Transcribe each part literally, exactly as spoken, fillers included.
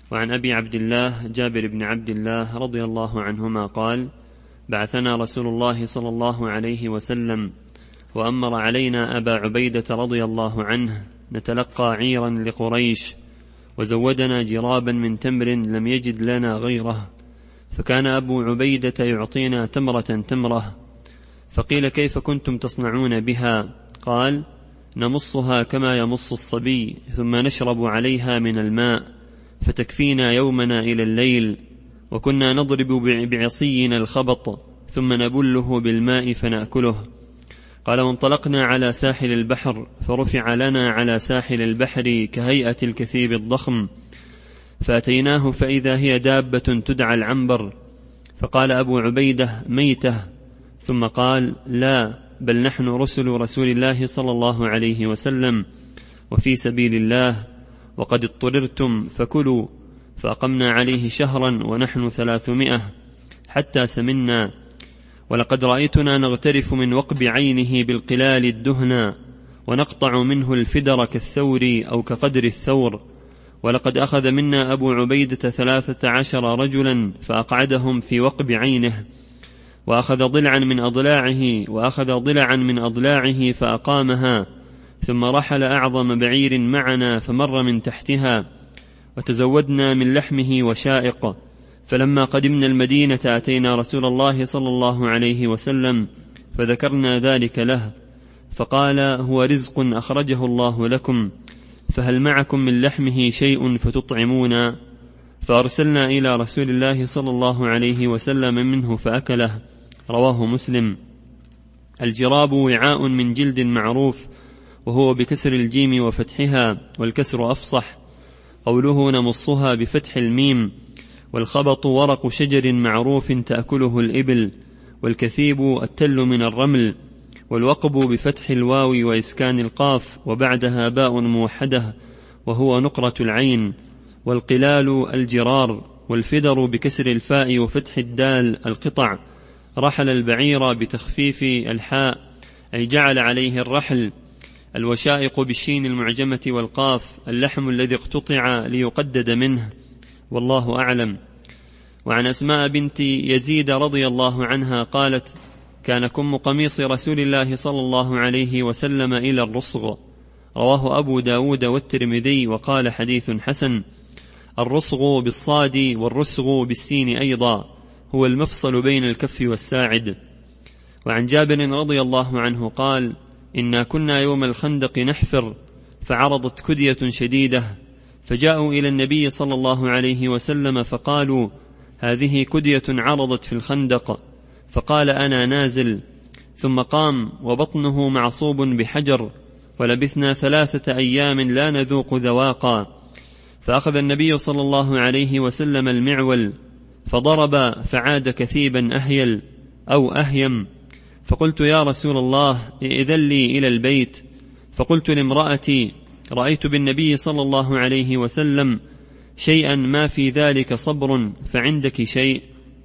وعن أبي عبد الله جابر بن عبد الله رضي الله عنهما قال: بعثنا رسول الله صلى الله عليه وسلم وأمر علينا أبا عبيدة رضي الله عنه نتلقى عيرا لقريش، وزودنا جرابا من تمر لم يجد لنا غيره، فكان أبو عبيدة يعطينا تمرة تمرة. فقيل: كيف كنتم تصنعون بها؟ قال: نمصها كما يمص الصبي، ثم نشرب عليها من الماء فتكفينا يومنا إلى الليل، وكنا نضرب بعصينا الخبط ثم نبله بالماء فنأكله. قال: وانطلقنا على ساحل البحر، فرفع لنا على ساحل البحر كهيئة الكثيب الضخم، فأتيناه فإذا هي دابة تدعى العنبر، فقال أبو عبيدة: ميتة. ثم قال: لا، بل نحن رسل رسول الله صلى الله عليه وسلم وفي سبيل الله، وقد اضطررتم فكلوا. فأقمنا عليه شهرا ونحن ثلاثمائة حتى سمنا، ولقد رأيتنا نغترف من وقب عينه بالقلال الدهنى، ونقطع منه الفدر كالثور أو كقدر الثور. ولقد أخذ منا أبو عبيدة ثلاثة عشر رجلا فأقعدهم في وقب عينه، وأخذ ضلعا من أضلاعه وأخذ ضلعا من أضلاعه فأقامها، ثم رحل أعظم بعير معنا فمر من تحتها، وتزودنا من لحمه وشائق. فلما قدمنا المدينة أتينا رسول الله صلى الله عليه وسلم فذكرنا ذلك له، فقال: هو رزق أخرجه الله لكم، فهل معكم من لحمه شيء فتطعمون؟ فأرسلنا إلى رسول الله صلى الله عليه وسلم منه فأكله. رواه مسلم. الجراب وعاء من جلد معروف، وهو بكسر الجيم وفتحها، والكسر أفصح. قوله نمصها بفتح الميم. والخبط ورق شجر معروف تأكله الإبل، والكثيب التل من الرمل. والوقب بفتح الواو وإسكان القاف وبعدها باء موحدة، وهو نقرة العين. والقلال الجرار. والفدر بكسر الفاء وفتح الدال القطع. رحل البعير بتخفيف الحاء، أي جعل عليه الرحل. الوشائق بالشين المعجمة والقاف. اللحم الذي اقتطع ليقدد منه، والله أعلم. وعن أسماء بنت يزيد رضي الله عنها قالت: كان كم قميص رسول الله صلى الله عليه وسلم إلى الرصغ. رواه أبو داود والترمذي وقال: حديث حسن. الرصغ بالصاد والرسغ بالسين أيضا، هو المفصل بين الكف والساعد. وعن جابر رضي الله عنه قال: إنا كنا يوم الخندق نحفر، فعرضت كدية شديدة، فجاءوا إلى النبي صلى الله عليه وسلم فقالوا: هذه كدية عرضت في الخندق. فقال: أنا نازل. ثم قام وبطنه معصوب بحجر، ولبثنا ثلاثة أيام لا نذوق ذواقا. فأخذ النبي صلى الله عليه وسلم المعول فضرب، فعاد كثيبا أهيل أو أهيم. فقلت: يا رسول الله، إذن لي إلى البيت. فقلت لامرأتي: رأيت بالنبي صلى الله عليه وسلم شيئا ما في ذلك صبر، فعندك شيء؟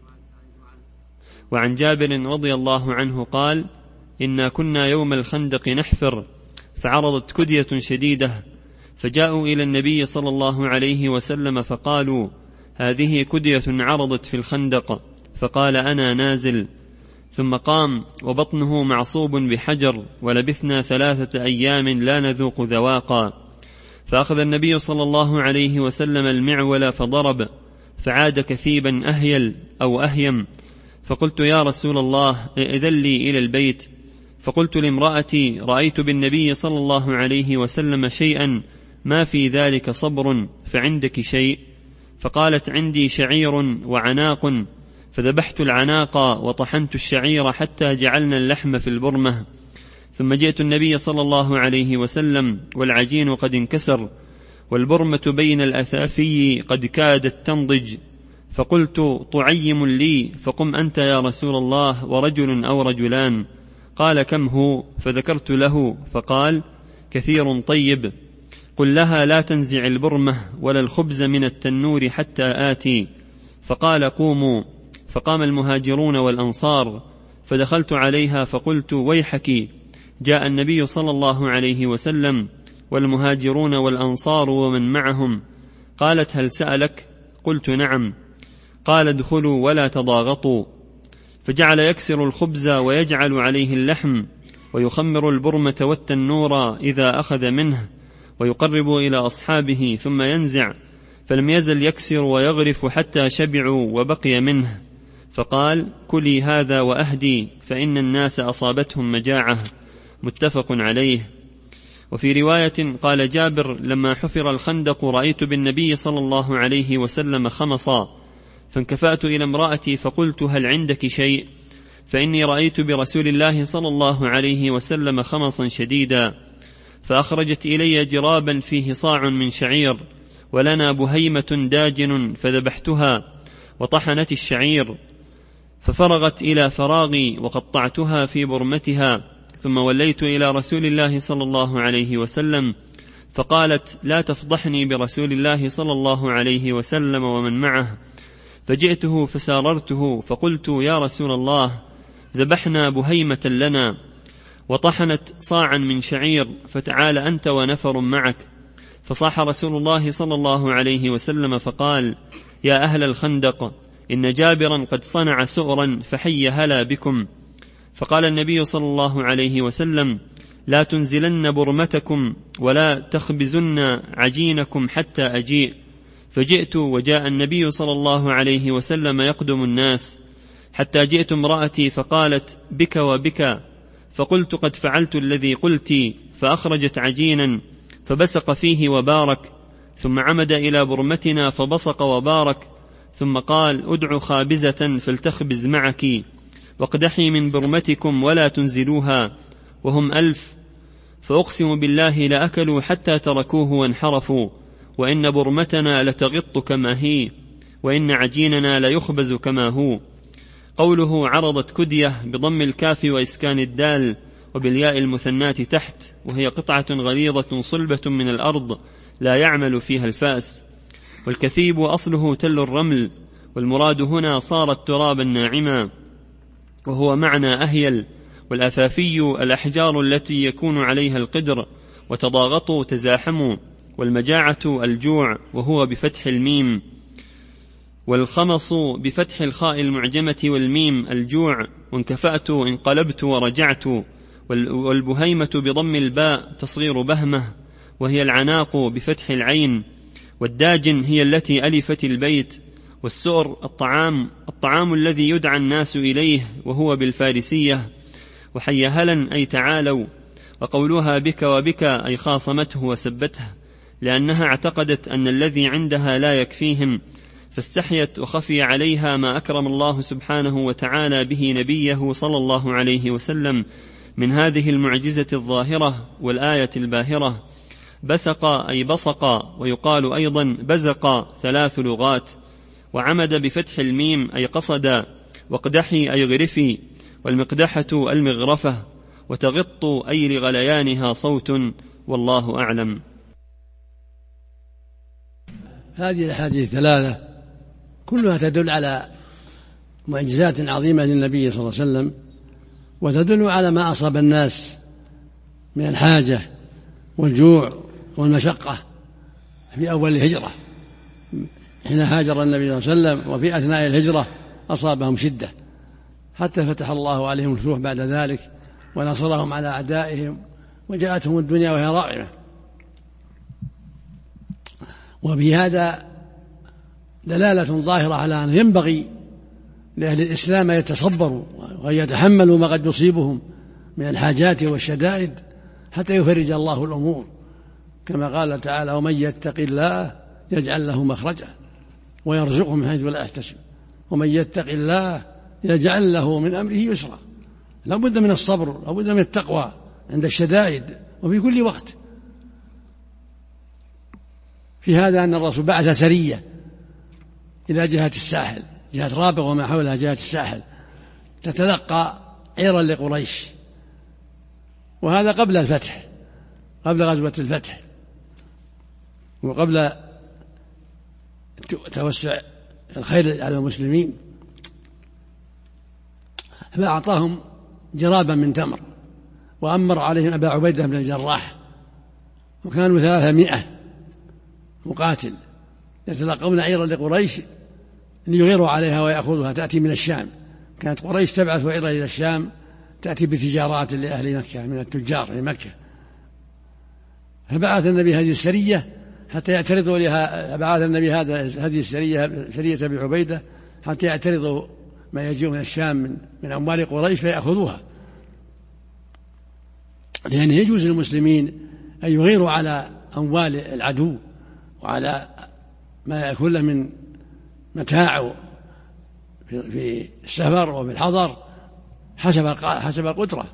وعن جابر رضي الله عنه قال: إنا كنا يوم الخندق نحفر، فعرضت كدية شديدة، فجاءوا إلى النبي صلى الله عليه وسلم فقالوا: هذه كدية عرضت في الخندق. فقال: أنا نازل. ثم قام وبطنه معصوب بحجر، ولبثنا ثلاثة أيام لا نذوق ذواقا. فأخذ النبي صلى الله عليه وسلم المعول فضرب، فعاد كثيبا أهيل أو أهيم. فقلت: يا رسول الله، إذن لي إلى البيت. فقلت لامرأتي: رأيت بالنبي صلى الله عليه وسلم شيئا ما في ذلك صبر، فعندك شيء؟ فقالت: عندي شعير وعناق. فذبحت العناق وطحنت الشعير حتى جعلنا اللحم في البرمة. ثم جئت النبي صلى الله عليه وسلم والعجين قد انكسر، والبرمة بين الأثافي قد كادت تنضج. فقلت: طعيم لي، فقم أنت يا رسول الله ورجل أو رجلان. قال: كم هو؟ فذكرت له، فقال: كثير طيب. قل لها لا تنزع البرمة ولا الخبز من التنور حتى آتي. فقال: قوموا. فقام المهاجرون والأنصار، فدخلت عليها فقلت: ويحك، جاء النبي صلى الله عليه وسلم والمهاجرون والأنصار ومن معهم. قالت: هل سألك؟ قلت نعم. قال ادخلوا ولا تضاغطوا. فجعل يكسر الخبز ويجعل عليه اللحم ويخمر البرمة والتنور إذا أخذ منه ويقرب إلى أصحابه ثم ينزع، فلم يزل يكسر ويغرف حتى شبعوا وبقي منه، فقال كلي هذا وأهدي فإن الناس أصابتهم مجاعة. متفق عليه. وفي رواية قال جابر لما حفر الخندق رأيت بالنبي صلى الله عليه وسلم خمصا، فانكفأت إلى امرأتي فقلت هل عندك شيء؟ فإني رأيت برسول الله صلى الله عليه وسلم خمصا شديدا. فأخرجت إلي جرابا فيه صاع من شعير ولنا بهيمة داجن فذبحتها وطحنت الشعير، ففرغت إلى فراغي وقطعتها في برمتها، ثم وليت إلى رسول الله صلى الله عليه وسلم فقالت لا تفضحني برسول الله صلى الله عليه وسلم ومن معه. فجئته فساررته فقلت يا رسول الله ذبحنا بهيمة لنا وطحنت صاعا من شعير، فتعال أنت ونفر معك. فصاح رسول الله صلى الله عليه وسلم فقال يا أهل الخندق إن جابرا قد صنع سؤرا فحي هلا بكم. فقال النبي صلى الله عليه وسلم لا تنزلن برمتكم ولا تخبزن عجينكم حتى أجيء. فجئت وجاء النبي صلى الله عليه وسلم يقدم الناس حتى جئت امرأتي فقالت بك وبك، فقلت قد فعلت الذي قلت، فأخرجت عجينا فبسق فيه وبارك، ثم عمد إلى برمتنا فبصق وبارك، ثم قال ادعوا خابزة فلتخبز معك واقدحي من برمتكم ولا تنزلوها وهم ألف، فأقسم بالله لأكلوا حتى تركوه وانحرفوا، وإن برمتنا لتغط كما هي وإن عجيننا ليخبز كما هو. قوله عرضت كدية بضم الكاف وإسكان الدال وبالياء المثنات تحت، وهي قطعة غليظة صلبة من الأرض لا يعمل فيها الفأس. والكثيب أصله تل الرمل، والمراد هنا صارت ترابا ناعما وهو معنى أهيل. والأثافي الأحجار التي يكون عليها القدر، وتضاغطوا تزاحموا. والمجاعة الجوع وهو بفتح الميم، والخمص بفتح الخاء المعجمة والميم الجوع، وانكفأت انقلبت ورجعت. والبهيمة بضم الباء تصغير بهمة وهي العناق بفتح العين. والداجن هي التي ألفت البيت. والسؤر الطعام الطعام الذي يدعى الناس إليه وهو بالفارسية. وحيهلا أي تعالوا. وقولها بك وبك أي خاصمته وسبته، لأنها اعتقدت أن الذي عندها لا يكفيهم، فاستحيت وخفي عليها ما أكرم الله سبحانه وتعالى به نبيه صلى الله عليه وسلم من هذه المعجزة الظاهرة والآية الباهرة. بسق أي بصق، ويقال أيضا بزق ثلاث لغات. وعمد بفتح الميم أي قصد، واقدحي أي غرفي، والمقدحة المغرفة، وتغط أي لغليانها صوت، والله أعلم. هذه الأحاديث الثلاثة كلها تدل على معجزات عظيمة للنبي صلى الله عليه وسلم، وتدل على ما أصاب الناس من الحاجة والجوع والمشقة في أول الهجرة حين هاجر النبي صلى الله عليه وسلم، وفي أثناء الهجرة أصابهم شدة حتى فتح الله عليهم الفتوح بعد ذلك ونصرهم على أعدائهم وجاءتهم الدنيا وهي راغمة. وبهذا دلالة ظاهرة على أن ينبغي لأهل الإسلام أن يتصبروا وأن يتحملوا ما قد يصيبهم من الحاجات والشدائد حتى يفرج الله الأمور، كما قال تعالى ومن يتق الله يجعل له مخرجا ويرزقه من حيث لا يحتسب، ومن يتق الله يجعل له من أمره يسرا. لا بد من الصبر، لا بد من التقوى عند الشدائد وفي كل وقت. في هذا أن الرسول بعث سرية إلى جهة الساحل، جهة رابغ وما حولها جهة الساحل، تتلقى عيرا لقريش، وهذا قبل الفتح، قبل غزوة الفتح وقبل توسع الخير على المسلمين. فأعطاهم جرابا من تمر، وأمر عليهم أبا عبيدة بن الجراح، وكانوا ثلاثمائة مقاتل يتلقون عيرا لقريش ليغيروا عليها ويأخذها، تأتي من الشام. كانت قريش تبعث عيرا إلى الشام تأتي بتجارات لأهل مكة من التجار لمكة، فبعث النبي هذه السرية حتى يعترضوا لها. بعث النبي هذا هذه السرية سرية أبي عبيدة حتى يعترضوا ما يجيء من الشام من, من أموال قريش فيأخذوها، لأن يجوز للمسلمين أن يغيروا على أموال العدو وعلى ما يكون له من متاع في السفر وفي الحضر حسب حسب القدرة.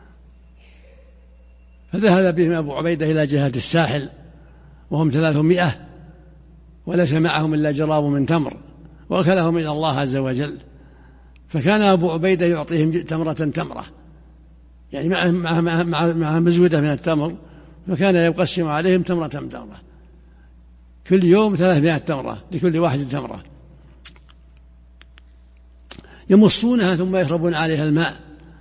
فذهب بهم أبو عبيدة إلى جهة الساحل وهم ثلاثمائة وليس معهم إلا جراب من تمر، وأكلهم إلى الله عز وجل. فكان أبو عبيدة يعطيهم تمرة تمرة، يعني مع, مع, مع, مع مزودة من التمر، فكان يقسم عليهم تمرة تمرة، كل يوم ثلاثمائة تمرة لكل واحد تمرة، يمصونها ثم يشربون عليها الماء.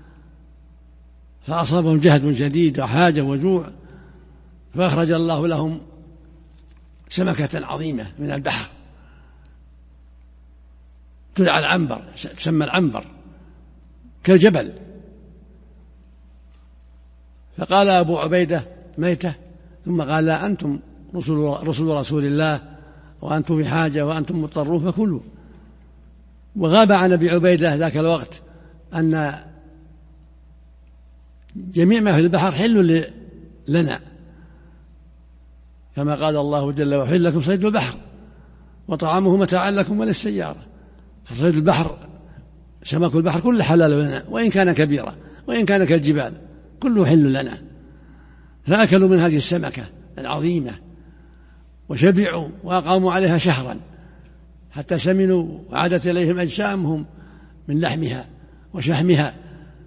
فأصابهم جهد شديد وحاجة وجوع، فأخرج الله لهم سمكة عظيمة من البحر تدعى العنبر، تسمى العنبر كالجبل. فقال أبو عبيدة ميتة، ثم قال لا، أنتم رسول, رسول رسول الله وأنتم في حاجة وأنتم مضطرون فكلوا. وغاب عن أبي عبيدة ذاك الوقت أن جميع ما في البحر حل لنا، كما قال الله جل وعلا: لكم صيد البحر وطعامه متاعا لكم وللسيارة. فصيد البحر سمك البحر كل حلال لنا، وإن كان كبيرا وإن كان كالجبال كله حل لنا. فأكلوا من هذه السمكة العظيمة وشبعوا وأقاموا عليها شهرا حتى سمنوا وعادت إليهم أجسامهم من لحمها وشحمها.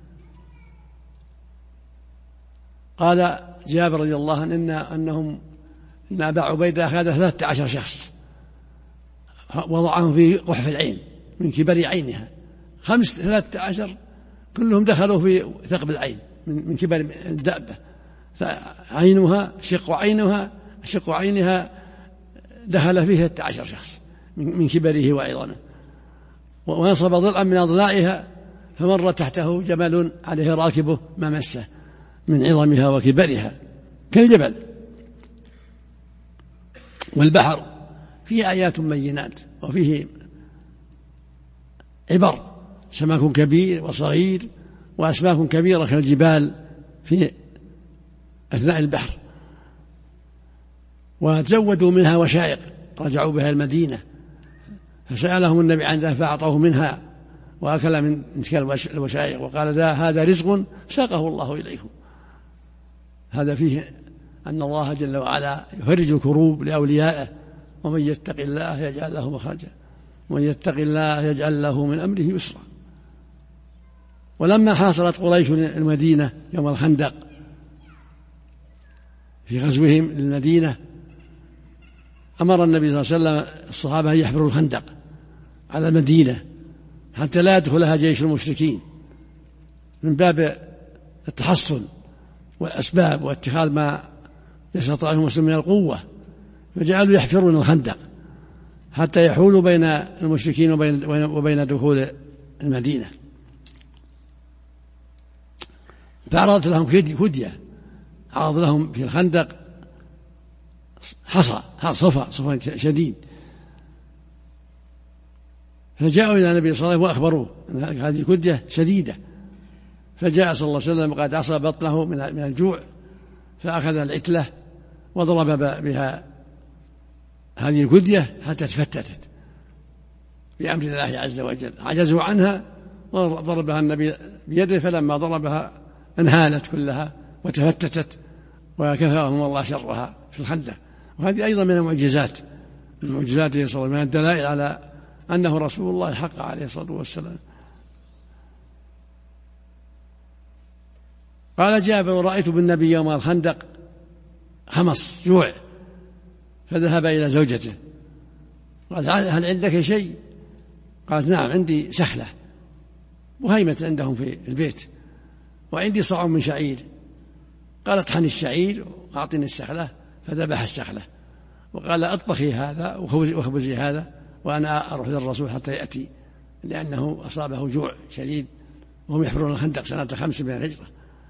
قال جابر رضي الله عنه إن أنهم إن أبا عبيدة أخذ ثلاثة عشر شخص وضعهم في قحف العين من كبر عينها، خمس ثلاثة عشر كلهم دخلوا في ثقب العين من كبر الدابة، فعينها شق عينها شق عينها دخل فيه ثلاثة عشر شخص من كبره وعظمه. ونصب ضلعا من أضلاعها فمر تحته جمل عليه راكبه ما مسه من عظمها وكبرها كالجبل. والبحر فيه آيات بينات وفيه عبر، سمك كبير وصغير وأسماك كبيرة كالجبال في أثناء البحر. وتزودوا منها وشائق، رجعوا بها المدينة، فسألهم النبي عن ذلك فأعطوه منها وأكل من تلك الوشائق وقال: هذا رزق ساقه الله إليكم. هذا فيه أن الله جل وعلا يفرج الكروب لأوليائه: ومن يتق الله يجعل له مخرجا ومن يتق الله يجعل له من أمره يسرا. ولما حاصرت قريش المدينة يوم الخندق في غزوهم للمدينة، أمر النبي صلى الله عليه وسلم الصحابة أن يحفروا الخندق على المدينة حتى لا يدخلها جيش المشركين، من باب التحصن والأسباب واتخاذ ما يستطيعه المسلمين من القوة. فجعلوا يحفرون الخندق حتى يحولوا بين المشركين وبين, وبين دخول المدينة. فعرضت لهم هدية، عرض لهم في الخندق حصى صفا صفا شديد، فجاءوا إلى النبي صلى الله عليه وسلم وأخبروه أن هذه الهدية شديدة. فجاء صلى الله عليه وسلم قد عصى بطنه من الجوع، فأخذ العتلة وضرب بها هذه الهدية حتى تفتتت بأمر الله عز وجل. عجزوا عنها وضربها النبي بيده، فلما ضربها انهالت كلها وتفتتت وكفاهم الله شرها في الخندق. وهذه أيضا من المعجزات من معجزاته صلى الله عليه وسلم، من الدلائل على أنه رسول الله الحق عليه الصلاة والسلام. قال جابر: رأيت بالنبي يوم الخندق خمص جوع، فذهب إلى زوجته قال: هل عندك شيء؟ قالت: نعم، عندي سحلة بهيمة عندهم في البيت، وعندي صاع من شعير. قالت: اطحن الشعير وأعطني السحلة، فذبح السحلة وقال اطبخي هذا واخبزي هذا وأنا أروح للرسول حتى يأتي، لأنه أصابه جوع شديد وهم يحفرون الخندق سنة خمس من الهجرة.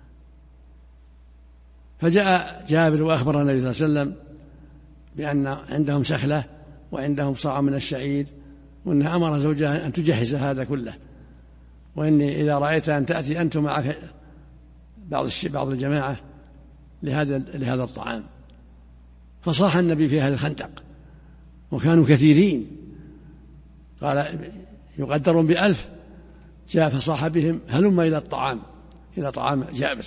فجاء جابر وأخبر النبي صلى الله عليه وسلم بأن عندهم سخلة وعندهم صاع من الشعير، وأنها أمر زوجها أن تجهز هذا كله، وإني إذا رأيت أن تأتي أنت معك بعض بعض الجماعة لهذا لهذا الطعام. فصاح النبي في هذا الخندق وكانوا كثيرين، قال يقدرون بألف، جاء فصاح بهم هلم إلى الطعام، إلى طعام جابر.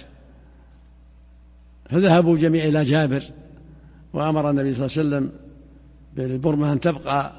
فذهبوا جميعا إلى جابر، وأمر النبي صلى الله عليه وسلم بالبرمة أن تبقى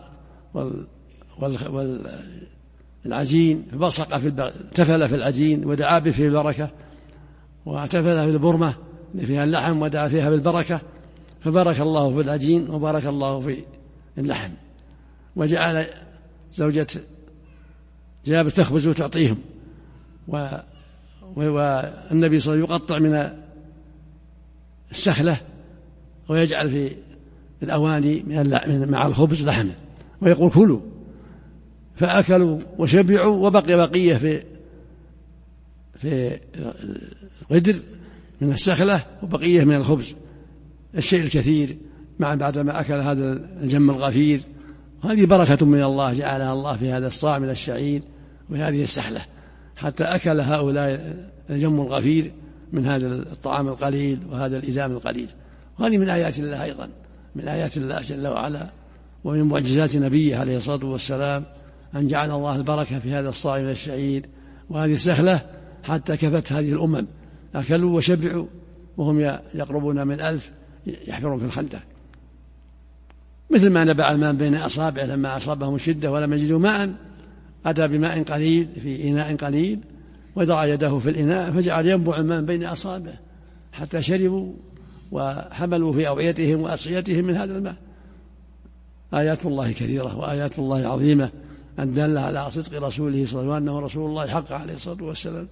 والعجين بصق في البغ... تفل في العجين ودعا به في البركة، وتفل في البرمة فيها اللحم ودعا فيها بالبركة، فبارك الله في العجين وبارك الله في اللحم. وجعل زوجة جابر تخبز وتعطيهم، و... والنبي صلى الله عليه وسلم يقطع من السخلة ويجعل في الأواني من مع الخبز لحمه ويقول كلوا، فأكلوا وشبعوا، وبقي بقية في في القدر من السخلة وبقية من الخبز الشيء الكثير مع بعدما أكل هذا الجم الغفير. هذه بركة من الله جعلها الله في هذا الصاع من الشعير وهذه السحلة، حتى أكل هؤلاء الجم الغفير من هذا الطعام القليل وهذا الإزام القليل. وهذه من آيات الله أيضا، من آيات الله جل وعلا، ومن معجزات نبيه عليه الصلاة والسلام أن جعل الله البركة في هذا الصاع من الشعير وهذه السخلة، حتى كفت هذه الأمم، أكلوا وشبعوا وهم يقربون من ألف يحفرون في الخندق. مثل ما نبع الماء بين أصابعه لما أصابهم الشدة ولم يجدوا ماء، أتى بماء قليل في إناء قليل وضع يده في الإناء فجعل ينبع الماء بين أصابعه حتى شربوا وحملوا في أوعيتهم وأصيتهم من هذا الماء. آيات الله كثيرة وآيات الله عظيمة أن دل على صدق رسوله صلى الله عليه وسلم وأنه رسول الله حق عليه الصلاة والسلام.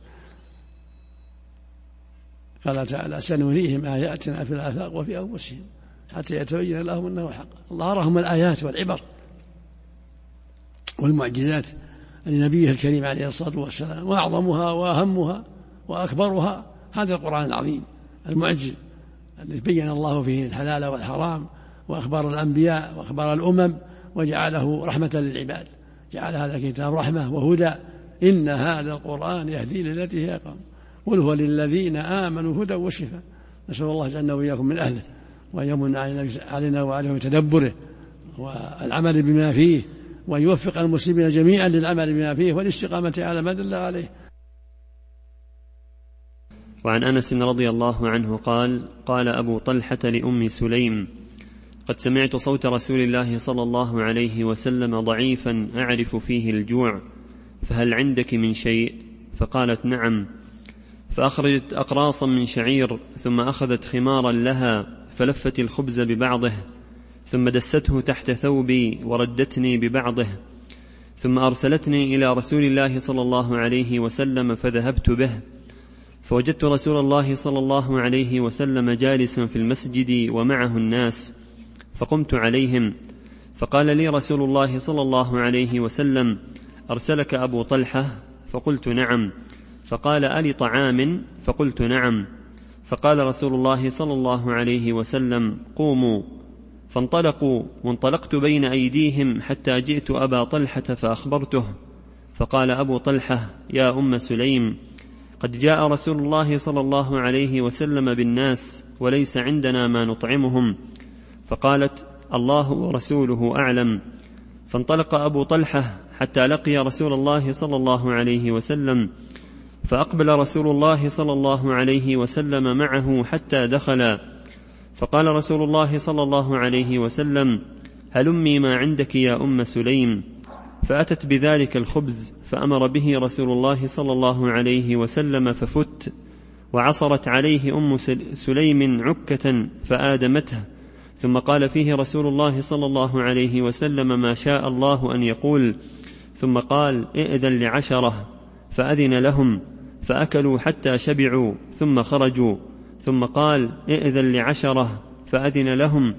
قال تعالى سنريهم آياتنا في الآفاق وفي أنفسهم حتى يتبين لهم أنه الحق. الله أراهم الآيات والعبر والمعجزات لنبيه الكريم عليه الصلاة والسلام، وأعظمها وأهمها وأكبرها هذا القرآن العظيم المعجز الذي بين الله فيه الحلال والحرام وأخبار الأنبياء وأخبار الأمم وجعله رحمة للعباد. جعل هذا الكتاب رحمة وهدى، إن هذا القرآن يهدي للتي هي أقوم، قل هو للذين آمنوا هدى وشفاء. نسأل الله جعلنا وإياكم من أهله، وأن يمن علينا وعليهم تدبره والعمل بما فيه، وأن يوفق المسلمين جميعا للعمل بما فيه والاستقامة على ما دل عليه. وعن أنس رضي الله عنه قال قال أبو طلحة لأم سليم قد سمعت صوت رسول الله صلى الله عليه وسلم ضعيفا أعرف فيه الجوع، فهل عندك من شيء؟ فقالت نعم. فأخرجت أقراصا من شعير، ثم أخذت خمارا لها فلفت الخبز ببعضه، ثم دسته تحت ثوبي وردتني ببعضه، ثم أرسلتني إلى رسول الله صلى الله عليه وسلم فذهبت به، فوجدت رسول الله صلى الله عليه وسلم جالسا في المسجد ومعه الناس، فقمت عليهم، فقال لي رسول الله صلى الله عليه وسلم أرسلك أبو طلحة؟ فقلت نعم. فقال ألي طعام؟ فقلت نعم. فقال رسول الله صلى الله عليه وسلم قوموا، فانطلقوا، وانطلقت بين أيديهم حتى جئت أبا طلحة فأخبرته، فقال أبو طلحة يا أم سليم قد جاء رسول الله صلى الله عليه وسلم بالناس وليس عندنا ما نطعمهم. فقالت الله ورسوله أعلم. فانطلق أبو طلحة حتى لقي رسول الله صلى الله عليه وسلم، فأقبل رسول الله صلى الله عليه وسلم معه حتى دخل، فقال رسول الله صلى الله عليه وسلم هلمي ما عندك يا أم سليم. فأتت بذلك الخبز، فأمر به رسول الله صلى الله عليه وسلم ففت، وعصرت عليه أم سليم عكة فآدمته، ثم قال فيه رسول الله صلى الله عليه وسلم ما شاء الله أن يقول، ثم قال ائذن لعشرة، فأذن لهم فأكلوا حتى شبعوا ثم خرجوا، ثم قال ائذن لعشرة، فأذن لهم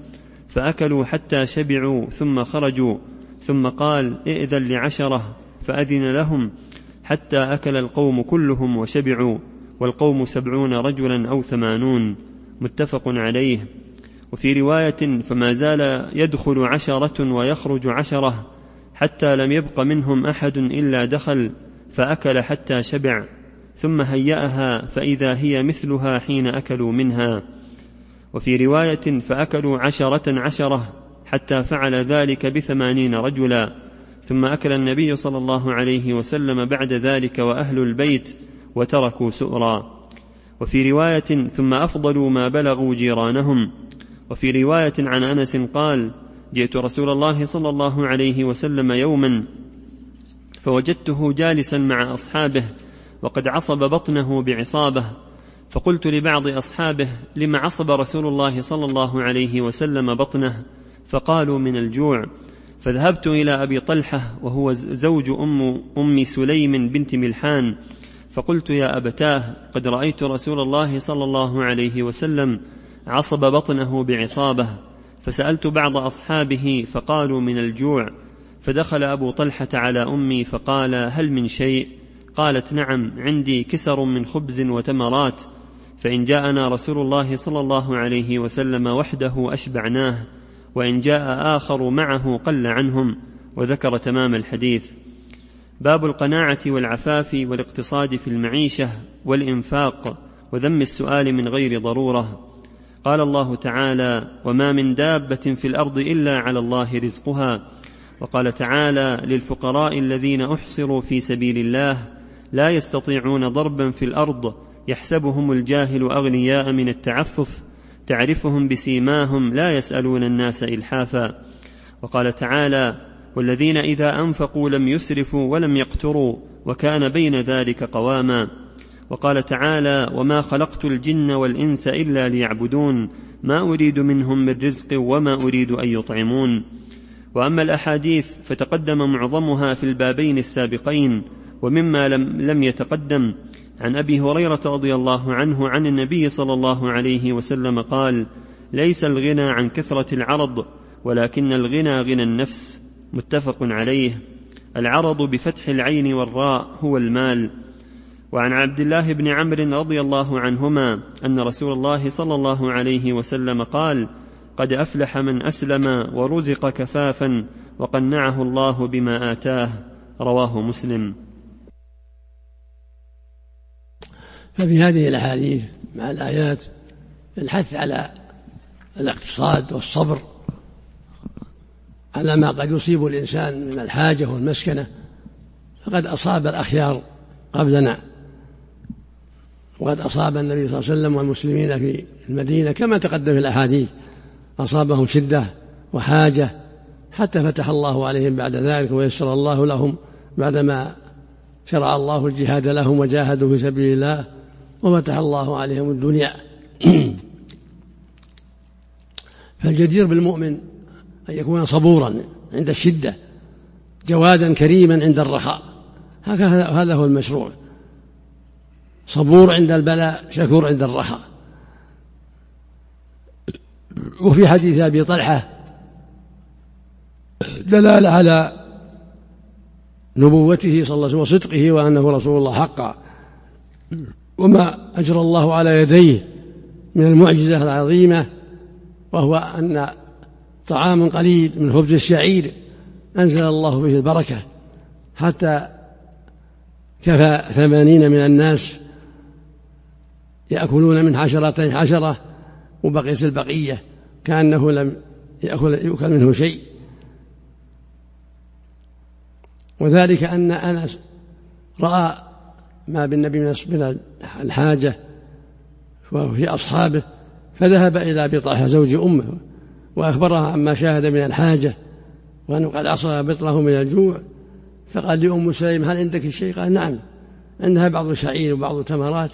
فأكلوا حتى شبعوا ثم خرجوا، ثم قال: ائذن لعشرة، فأذن لهم حتى أكل القوم كلهم وشبعوا، والقوم سبعون رجلا أو ثمانون، متفق عليه. وفي رواية: فما زال يدخل عشرة ويخرج عشرة حتى لم يبق منهم أحد إلا دخل، فأكل حتى شبع، ثم هيأها فإذا هي مثلها حين أكلوا منها. وفي رواية: فأكلوا عشرة عشرة حتى فعل ذلك بثمانين رجلا، ثم أكل النبي صلى الله عليه وسلم بعد ذلك وأهل البيت وتركوا سؤرا. وفي رواية: ثم أفضلوا ما بلغوا جيرانهم. وفي رواية عن أنس قال: جئت رسول الله صلى الله عليه وسلم يوما فوجدته جالسا مع أصحابه وقد عصب بطنه بعصابة، فقلت لبعض أصحابه: لم عصب رسول الله صلى الله عليه وسلم بطنه؟ فقالوا: من الجوع. فذهبت إلى أبي طلحة وهو زوج أم, أم سليم بنت ملحان، فقلت: يا أبتاه، قد رأيت رسول الله صلى الله عليه وسلم عصب بطنه بعصابة. فسألت بعض أصحابه فقالوا: من الجوع. فدخل أبو طلحة على أمي فقال: هل من شيء؟ قالت: نعم، عندي كسر من خبز وتمرات، فإن جاءنا رسول الله صلى الله عليه وسلم وحده أشبعناه، وإن جاء آخر معه قل عنهم. وذكر تمام الحديث. باب القناعة والعفاف والاقتصاد في المعيشة والإنفاق وذم السؤال من غير ضرورة. قال الله تعالى: وما من دابة في الأرض إلا على الله رزقها. وقال تعالى: للفقراء الذين أحصروا في سبيل الله لا يستطيعون ضربا في الأرض يحسبهم الجاهل أغنياء من التعفف تعرفهم بسيماهم لا يسألون الناس إلحافا. وقال تعالى: والذين إذا أنفقوا لم يسرفوا ولم يقتروا وكان بين ذلك قواما. وقال تعالى: وما خلقت الجن والإنس إلا ليعبدون ما أريد منهم من رزق وما أريد أن يطعمون. وأما الأحاديث فتقدم معظمها في البابين السابقين، ومما لم, لم يتقدم عن أبي هريرة رضي الله عنه عن النبي صلى الله عليه وسلم قال: ليس الغنى عن كثرة العرض ولكن الغنى غنى النفس، متفق عليه. العرض بفتح العين والراء هو المال. وعن عبد الله بن عمرو رضي الله عنهما أن رسول الله صلى الله عليه وسلم قال: قد أفلح من أسلم ورزق كفافا وقنعه الله بما آتاه، رواه مسلم. ففي هذه الأحاديث مع الآيات الحث على الاقتصاد والصبر على ما قد يصيب الإنسان من الحاجة والمسكنة، فقد أصاب الأخيار قبلنا، وقد أصاب النبي صلى الله عليه وسلم والمسلمين في المدينة كما تقدم في الأحاديث، أصابهم شدة وحاجة حتى فتح الله عليهم بعد ذلك ويسر الله لهم بعدما شرع الله الجهاد لهم وجاهدوا في سبيل الله وفتح الله عليهم الدنيا. فالجدير بالمؤمن أن يكون صبورا عند الشدة، جوادا كريما عند الرخاء، هذا هو المشروع، صبور عند البلاء شكور عند الرخاء. وفي حديث أبي طلحة دلالة على نبوته صلى الله عليه وسلم وصدقه وأنه رسول الله حقا، وما أجرى الله على يديه من المعجزة العظيمة، وهو أن طعام قليل من خبز الشعير أنزل الله به البركة حتى كفى ثمانين من الناس يأكلون من عشرة عشرة وبقيت البقية كأنه لم يأكل, يأكل منه شيء. وذلك أن أنس رأى ما بالنبي من الحاجة وفي أصحابه، فذهب إلى أبي طلحة زوج أمه وأخبرها عما شاهد من الحاجة وأنه قد عصى بطنه من الجوع، فقال لأم سليم: هل عندك شيء؟ قال: نعم، عندها بعض الشعير وبعض التمرات.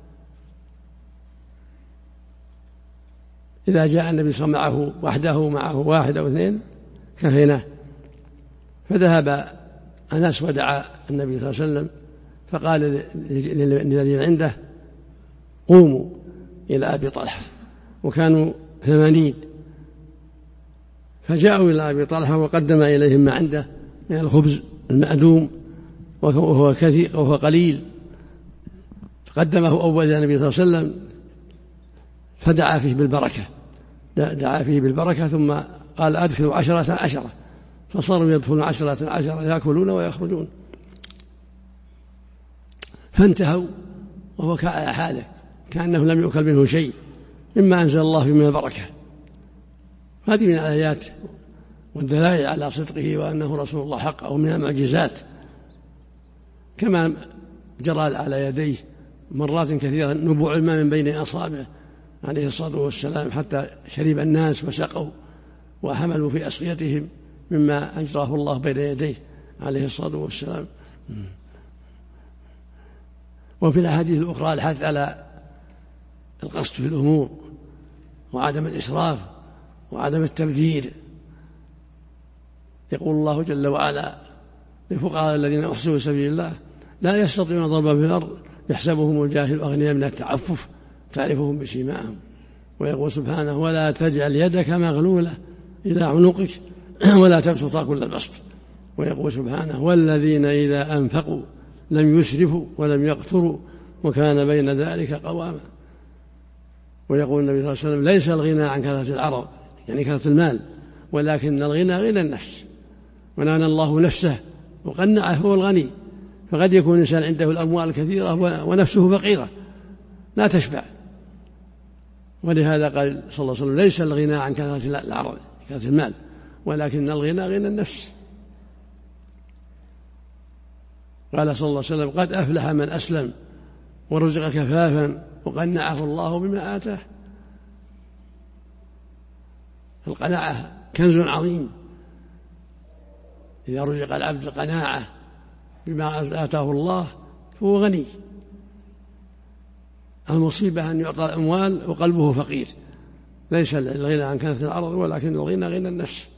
إذا جاء النبي صلى الله عليه وسلم معه وحده معه واحد أو اثنين كفيناه. فذهب أنس ودعا النبي صلى الله عليه وسلم فقال للذين عنده: قوموا إلى أبي طلحة، وكانوا ثمانين، فجاءوا إلى أبي طلحة وقدم إليهم ما عنده من الخبز المأدوم وهو كثير وهو قليل، فقدمه أول النبي صلى الله عليه وسلم فدعا فيه بالبركة دعا فيه بالبركة ثم قال أدخلوا عشرة عشرة، فصاروا يدخلون عشرة عشرة يأكلون ويخرجون، فانتهوا وهو على حاله كأنه لم يؤكل منه شيء مما أنزل الله فيه من البركة. هذه من الآيات والدلائل على صدقه وأنه رسول الله حق، أو من المعجزات، كما جرى على يديه مرات كثيرة نبوع الماء من بين أصابعه عليه الصلاة والسلام حتى شرب الناس وسقوا وحملوا في أسقيتهم مما أجراه الله بين يديه عليه الصلاة والسلام. وفي الأحاديث الأخرى الحث على القصد في الأمور وعدم الإسراف وعدم التبذير. يقول الله جل وعلا للفقراء الذين أحسنوا سبيل الله لا يستطيعون ضربا في الأرض يحسبهم الجاهل أغنياء من التعفف تعرفهم بسيماهم. ويقول سبحانه ولا تجعل يدك مغلولة إلى عنقك ولا تبسطها كل البسط. ويقول سبحانه والذين إذا أنفقوا لم يسرفوا ولم يقتروا وكان بين ذلك قواما. ويقول النبي صلى الله عليه وسلم ليس الغنى عن كثرة العرض يعني كثرة المال، ولكن الغنى غنى النفس، ونعنى الله نفسه وقنعه هو الغني. فقد يكون الإنسان عنده الأموال كثيرة ونفسه فقيرة لا تشبع، ولهذا قال صلى الله عليه وسلم ليس الغنى عن كثرة العرض كثرة المال، ولكن الغنى غنى النفس. قال صلى الله عليه وسلم قد أفلح من أسلم ورزق كفافا وقنعه الله بما آتاه. القناعة كنز عظيم، إذا رزق العبد قناعة بما آتاه الله فهو غني. المصيبة أن يعطى الأموال وقلبه فقير. ليس الغنى عن كثرة العرض ولكن الغنى غنى النفس.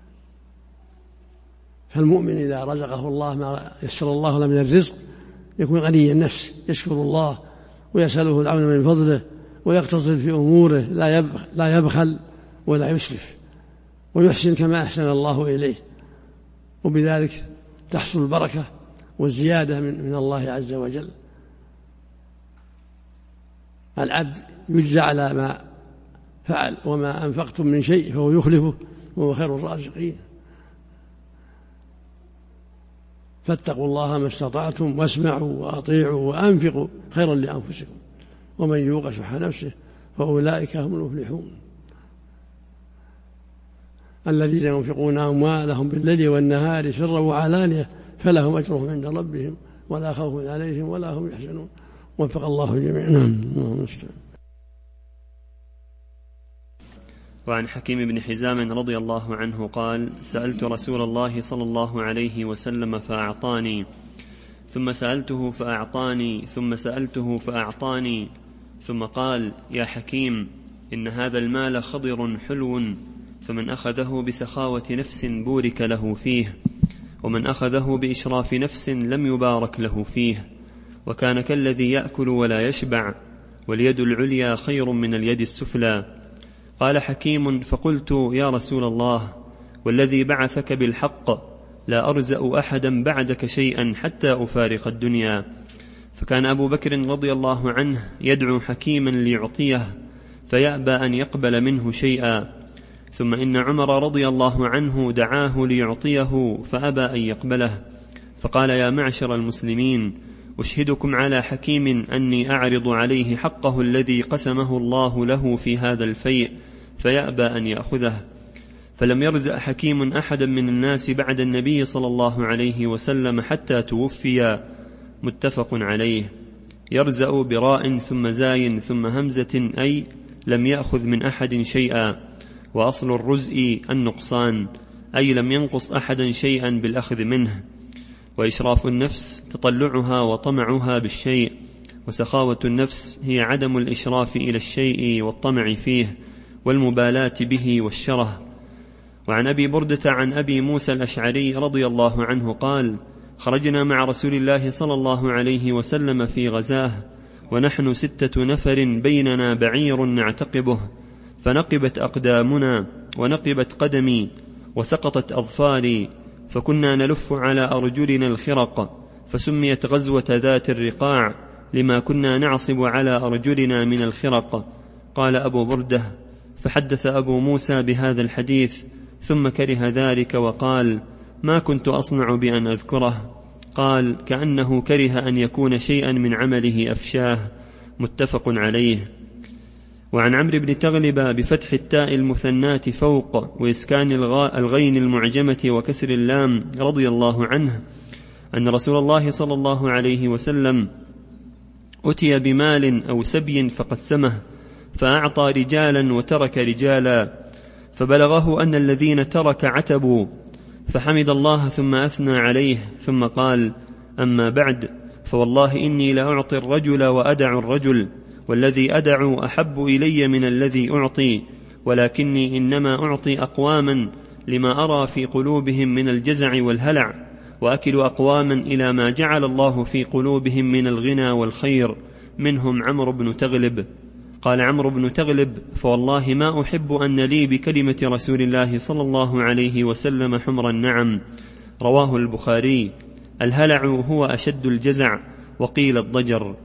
فالمؤمن إذا رزقه الله ما يسر الله له من الرزق يكون غني النفس، يشكر الله ويسأله العون من فضله ويقتصد في أموره، لا يبخل ولا يسرف، ويحسن كما أحسن الله إليه، وبذلك تحصل البركة والزيادة من الله عز وجل. العبد يجزى على ما فعل، وما أنفقتم من شيء فهو يخلفه وهو خير الرازقين. فاتقوا الله ما استطعتم واسمعوا وأطيعوا وأنفقوا خيرا لأنفسكم ومن يوق شح نفسه فأولئك هم المفلحون. الذين ينفقون أموالهم بالليل والنهار سرا وعلانية فلهم أجرهم عند ربهم ولا خوف عليهم ولا هم يحزنون. وفق الله جميعا. وعن حكيم بن حزام رضي الله عنه قال سألت رسول الله صلى الله عليه وسلم فأعطاني، ثم سألته فأعطاني، ثم سألته فأعطاني، ثم قال يا حكيم إن هذا المال خضر حلو، فمن أخذه بسخاوة نفس بورك له فيه، ومن أخذه بإشراف نفس لم يبارك له فيه، وكان كالذي يأكل ولا يشبع، واليد العليا خير من اليد السفلى. قال حكيم فقلت يا رسول الله والذي بعثك بالحق لا أرزأ أحدا بعدك شيئا حتى أفارق الدنيا. فكان أبو بكر رضي الله عنه يدعو حكيما ليعطيه فيأبى أن يقبل منه شيئا، ثم إن عمر رضي الله عنه دعاه ليعطيه فأبى أن يقبله، فقال يا معشر المسلمين أشهدكم على حكيم أني أعرض عليه حقه الذي قسمه الله له في هذا الفيء فيأبى أن يأخذه. فلم يرزق حكيم أحدا من الناس بعد النبي صلى الله عليه وسلم حتى توفي. متفق عليه. يرزق براء ثم زاي ثم همزة أي لم يأخذ من أحد شيئا، وأصل الرزء النقصان أي لم ينقص أحدا شيئا بالأخذ منه. وإشراف النفس تطلعها وطمعها بالشيء، وسخاوة النفس هي عدم الإشراف إلى الشيء والطمع فيه والمبالاة به والشره. وعن أبي بردة عن أبي موسى الأشعري رضي الله عنه قال خرجنا مع رسول الله صلى الله عليه وسلم في غزاه ونحن ستة نفر بيننا بعير نعتقبه، فنقبت أقدامنا ونقبت قدمي، وسقطت أظفاري، فكنا نلف على أرجلنا الخرق، فسميت غزوة ذات الرقاع لما كنا نعصب على أرجلنا من الخرق. قال أبو بردة: فحدث أبو موسى بهذا الحديث ثم كره ذلك وقال: ما كنت أصنع بأن أذكره. قال: كأنه كره أن يكون شيئا من عمله أفشاه. متفق عليه. وعن عمرو بن تغلب بفتح التاء المثنات فوق وإسكان الغين المعجمة وكسر اللام رضي الله عنه أن رسول الله صلى الله عليه وسلم أتي بمال أو سبي فقسمه، فأعطى رجالا وترك رجالا، فبلغه أن الذين ترك عتبوا، فحمد الله ثم أثنى عليه، ثم قال: أما بعد، فوالله إني لأعطي الرجل وأدع الرجل، والذي أدع أحب إلي من الذي أعطي، ولكني إنما أعطي أقواما لما أرى في قلوبهم من الجزع والهلع، وأكل أقواما إلى ما جعل الله في قلوبهم من الغنى والخير، منهم عمرو بن تغلب. قال عمرو بن تغلب: فوالله ما أحب أن لي بكلمة رسول الله صلى الله عليه وسلم حمر النعم. رواه البخاري. الهلع هو أشد الجزع، وقيل الضجر.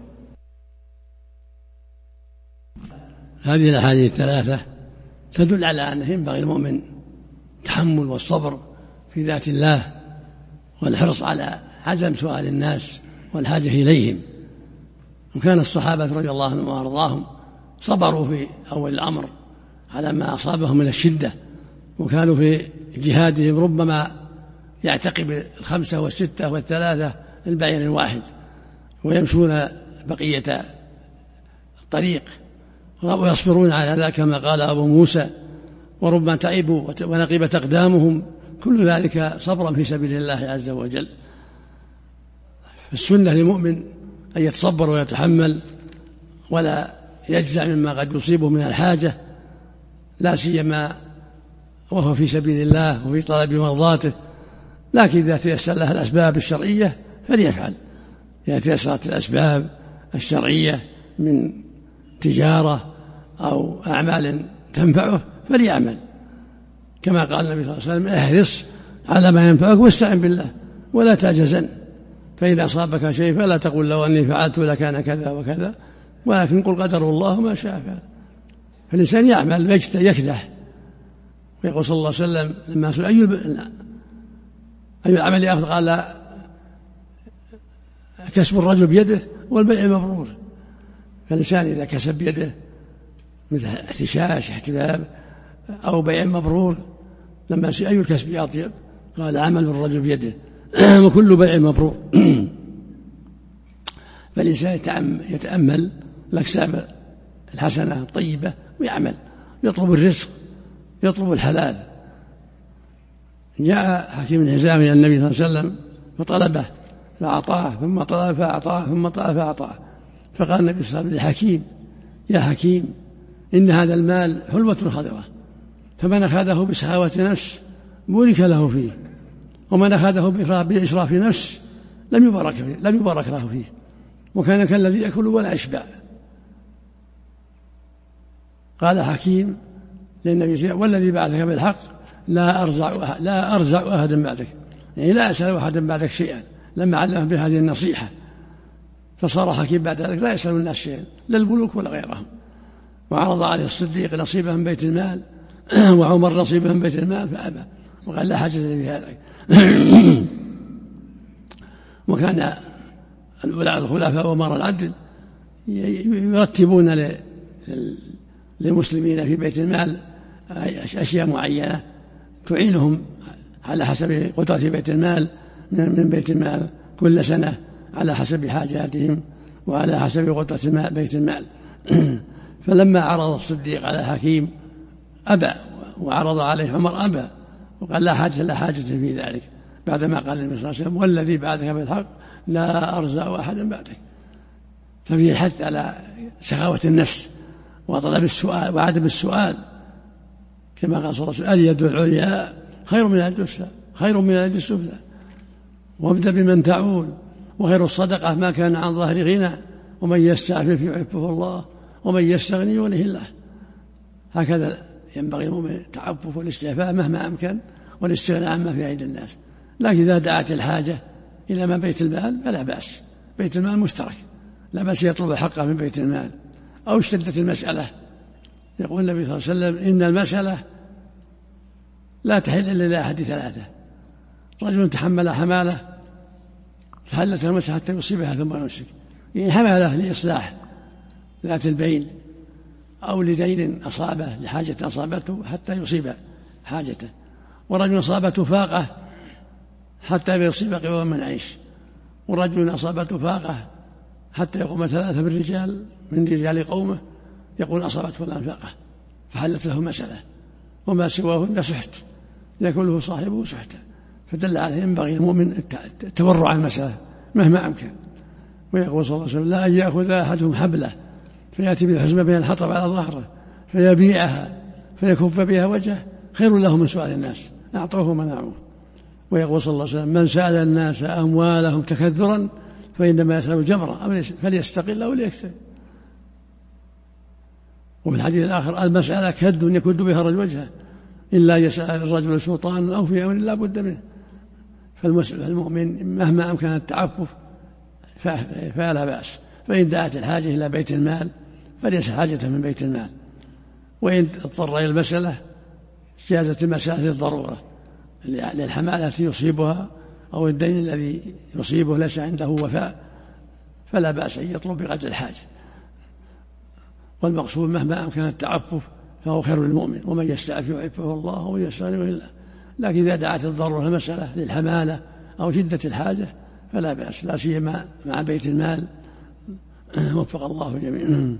هذه الأحاديث الثلاثة تدل على أنه ينبغي المؤمن التحمل والصبر في ذات الله، والحرص على عدم سؤال الناس والحاجة إليهم. وكان الصحابة رضي الله عنهم وأرضاهم صبروا في أول الأمر على ما أصابهم من الشدة، وكانوا في جهادهم ربما يعتقب الخمسة والستة والثلاثة البعير الواحد، ويمشون بقية الطريق ويصبرون على ذلك كما قال أبو موسى: وربما تعبوا ونقبت أقدامهم، كل ذلك صبرا في سبيل الله عز وجل. السنة للمؤمن أن يتصبر ويتحمل ولا يجزع مما قد يصيبه من الحاجة، لا سيما وهو في سبيل الله وفي طلب مرضاته. لكن إذا تيسر له الأسباب الشرعية فليفعل، إذا تيسرت الأسباب الشرعية من تجارة أو أعمال تنفعه فليعمل، كما قال النبي صلى الله عليه وسلم: احرص على ما ينفعك واستعن بالله ولا تعجزن، فإذا أصابك شيء فلا تقل لو أني فعلت لكان كذا وكذا، ولكن قل قدر الله ما شاء فعل. فالإنسان يعمل ويجتهد يكدح. ويقول صلى الله عليه وسلم لما سئل أي أي العمل أفضل، قال: كسب الرجل بيده والبيع مبرور. فالإنسان إذا كسب بيده مثل احتشاش احتباب أو بيع مبرور، لما سئل أي الكسب أطيب، قال: عمل الرجل بيده وكل بيع مبرور. فالإنسان يتأمل الأكساب الحسنة الطيبة ويعمل، يطلب الرزق، يطلب الحلال. جاء حكيم بن حزام إلى النبي صلى الله عليه وسلم فطلبه فأعطاه، ثم طلب فأعطاه، ثم طلب فأعطاه. فقال النبي صلى الله عليه وسلم لحكيم: يا حكيم، إن هذا المال حلوة خضرة، فمن أخذه بسخاوة نفس بورك له فيه، ومن أخذه بإشراف نفس لم يبارك فيه لم يبارك له فيه، وكان كالذي يأكل ولا يشبع. قال حكيم للنبي صلى الله عليه وسلم: والذي بعثك بالحق لا أرزع لا أرزع أحدا بعدك، يعني لا أسأل أحدا بعدك شيئا، لما علم بهذه النصيحة. فصار حكيم بعد ذلك لا يسأل الناس شيئا، لا الملوك ولا غيرهم. وعرض عليه الصديق نصيبه من بيت المال وعمر نصيبه من بيت المال فأبى، وقال: لا حاجة لي في هذا. وكان الخلفاء وأمراء العدل يرتبون للمسلمين في بيت المال أشياء معينة تعينهم على حسب قدرة بيت المال من بيت المال كل سنة، على حسب حاجاتهم وعلى حسب قدرة بيت المال. فلما عرض الصديق على حكيم أبى، وعرض عليه عمر أبى، وقال: لا حاجة لا حاجة في ذلك، بعدما قال النبي صلى الله عليه وسلم: والذي بعثك بالحق لا أرزع أحدا بعدك. ففيه الحث على سخاوة النفس وطلب السؤال وعدم السؤال، كما قال صلى الله عليه وسلم: اليد العليا خير من اليد السفلى خير من اليد السفلى، وابدأ بمن تعول، وخير الصدقة ما كان عن ظهر غنى، ومن يستعفف يعفه الله، ومن يستغني يغنه الله. هكذا ينبغي المؤمن التعفف والاستعفاف مهما أمكن، والاستغناء عما في أيدي الناس. لكن إذا دعت الحاجة إلى ما بيت المال فلا بأس، بيت المال مشترك، لا بأس يطلب حقه من بيت المال. أو اشتدت المسألة، يقول النبي صلى الله عليه وسلم إن المسألة لا تحل إلا لأحد ثلاثة: رجل تحمل حمالة فحلت المسألة حتى يصيبها ثم يمسك، يعني حمالة لإصلاح ذات البين، أو لدين أصابه لحاجة أصابته حتى يصيب حاجته. ورجل أصابته فاقة حتى يصيب قوام من عيش، ورجل أصابته فاقة حتى يقوم ثلاثة من رجال من رجال قومه يقول أصابته الأنفاقة فحلت له مسألة، وما سواهن سحت يأكله صاحبه سحتا. فدل عليه ينبغي المؤمن التورع عن المسألة مهما أمكن. ويقول صلى الله عليه وسلم: لا أن يأخذ أحدهم حبله فيأتي بالحزمة بين الحطب على ظهره فيبيعها فيكف بها وجهه خير له من سؤال الناس أعطوه منعوه. ويقول صلى الله عليه وسلم: من سأل الناس أموالهم تكثرا فإنما يسأل جمرة فليستقل أو ليكثر. وفي الحديث الآخر: المسألة كد يكد بها رجل وجهه إلا يسأل الرجل سلطان أو في أمر لا بد منه. فالمؤمن مهما أمكن التعفف فلا بأس. فإن دعت الحاجة إلى بيت المال فليس حاجة من بيت المال. وإن اضطر إلى المسألة جازت المسألة للضرورة للحمالة التي يصيبها أو الدين الذي يصيبه ليس عنده وفاء فلا بأس أن يطلب بقدر الحاجة. والمقصود مهما أمكن التعفف فهو خير للمؤمن، ومن يستعف يعفه الله ومن يستغني الله. لكن إذا دعت الضرورة المسألة للحمالة أو شدة الحاجة فلا بأس، لا سيما مع بيت المال. وفق الله جميعا.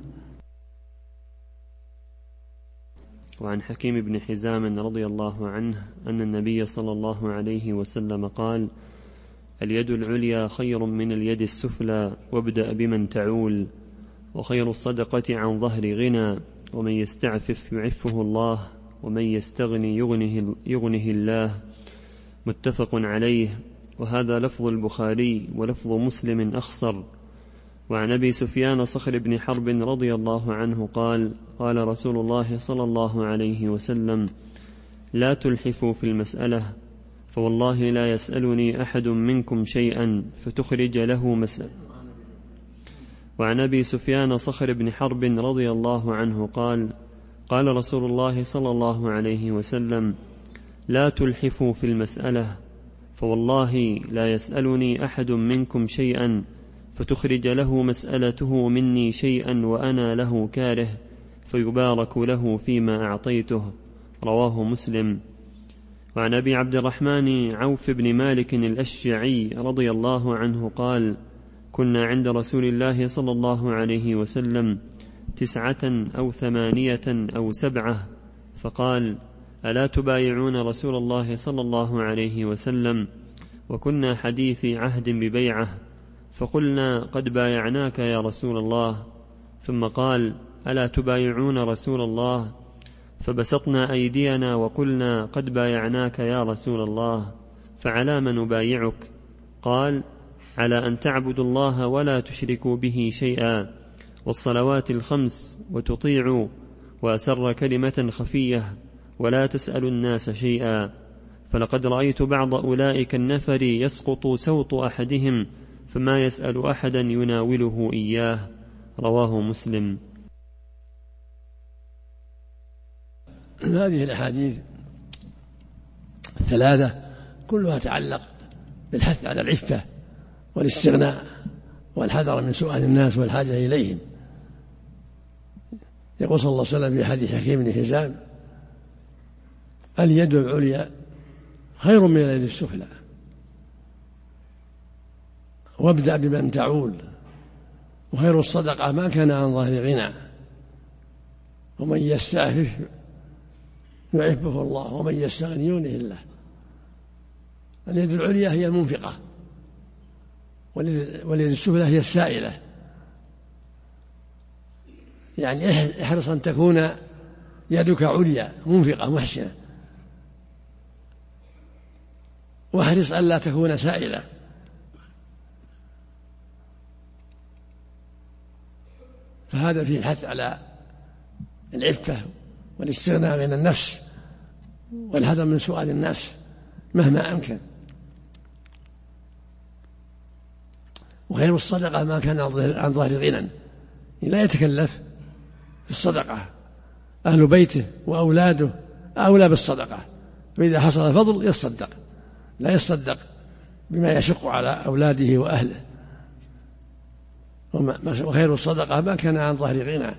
وعن حكيم بن حزام رضي الله عنه أن النبي صلى الله عليه وسلم قال: اليد العليا خير من اليد السفلى، وابدأ بمن تعول، وخير الصدقة عن ظهر غنى، ومن يستعفف يعفه الله، ومن يستغني يغنه, يغنه الله. متفق عليه. وهذا لفظ البخاري، ولفظ مسلم أخصر. وعن أبي سفيان صخر بن حرب رضي الله عنه قال: قال رسول الله صلى الله عليه وسلم: لا تلحفوا في المسألة، فوالله لا يسألني أحد منكم شيئا فتخرج له مسألة. وعن أبي سفيان صخر بن حرب رضي الله عنه قال: قال رسول الله صلى الله عليه وسلم: لا تلحفوا في المسألة، فوالله لا يسألني أحد منكم شيئا فتخرج له مسألته مني شيئا وأنا له كاره، فيبارك له فيما أعطيته. رواه مسلم. وعن أبي عبد الرحمن عوف بن مالك الأشجعي رضي الله عنه قال: كنا عند رسول الله صلى الله عليه وسلم تسعة أو ثمانية أو سبعة، فقال: ألا تبايعون رسول الله صلى الله عليه وسلم؟ وكنا حديث عهد ببيعة، فقلنا: قد بايعناك يا رسول الله. ثم قال: ألا تبايعون رسول الله؟ فبسطنا أيدينا وقلنا: قد بايعناك يا رسول الله، فعلى من نبايعك؟ قال: على أن تعبدوا الله ولا تشركوا به شيئا، والصلوات الخمس، وتطيعوا، وأسر كلمة خفية، ولا تسألوا الناس شيئا. فلقد رأيت بعض أولئك النفر يسقط سوط أحدهم فما يسأل أحدا يناوله إياه. رواه مسلم. هذه الأحاديث الثلاثة كلها تعلق بالحث على العفة والاستغناء والحذر من سؤال الناس والحاجة إليهم. يقول صلى الله عليه وسلم في حديث حكيم بن حزام: اليد العليا خير من اليد السفلى، وابدأ بمن تعول، وخير الصدقة ما كان عن ظهر غنى، ومن يستعفف يعفه الله، ومن يستغني يغنه الله. اليد العليا هي المنفقة، واليد السفلى هي السائلة. يعني احرص أن تكون يدك عليا منفقة محسنة، واحرص أن لا تكون سائلة. فهذا فيه الحث على العفة والاستغناء من النفس والحذر من سؤال الناس مهما أمكن. وخير الصدقة ما كان عن ظهر غنى، لا يتكلف في الصدقة، أهل بيته وأولاده أولى بالصدقة، فإذا حصل فضل يصدق، لا يصدق بما يشق على أولاده وأهله. وخير الصدقة ما كان عن ظهر غنى.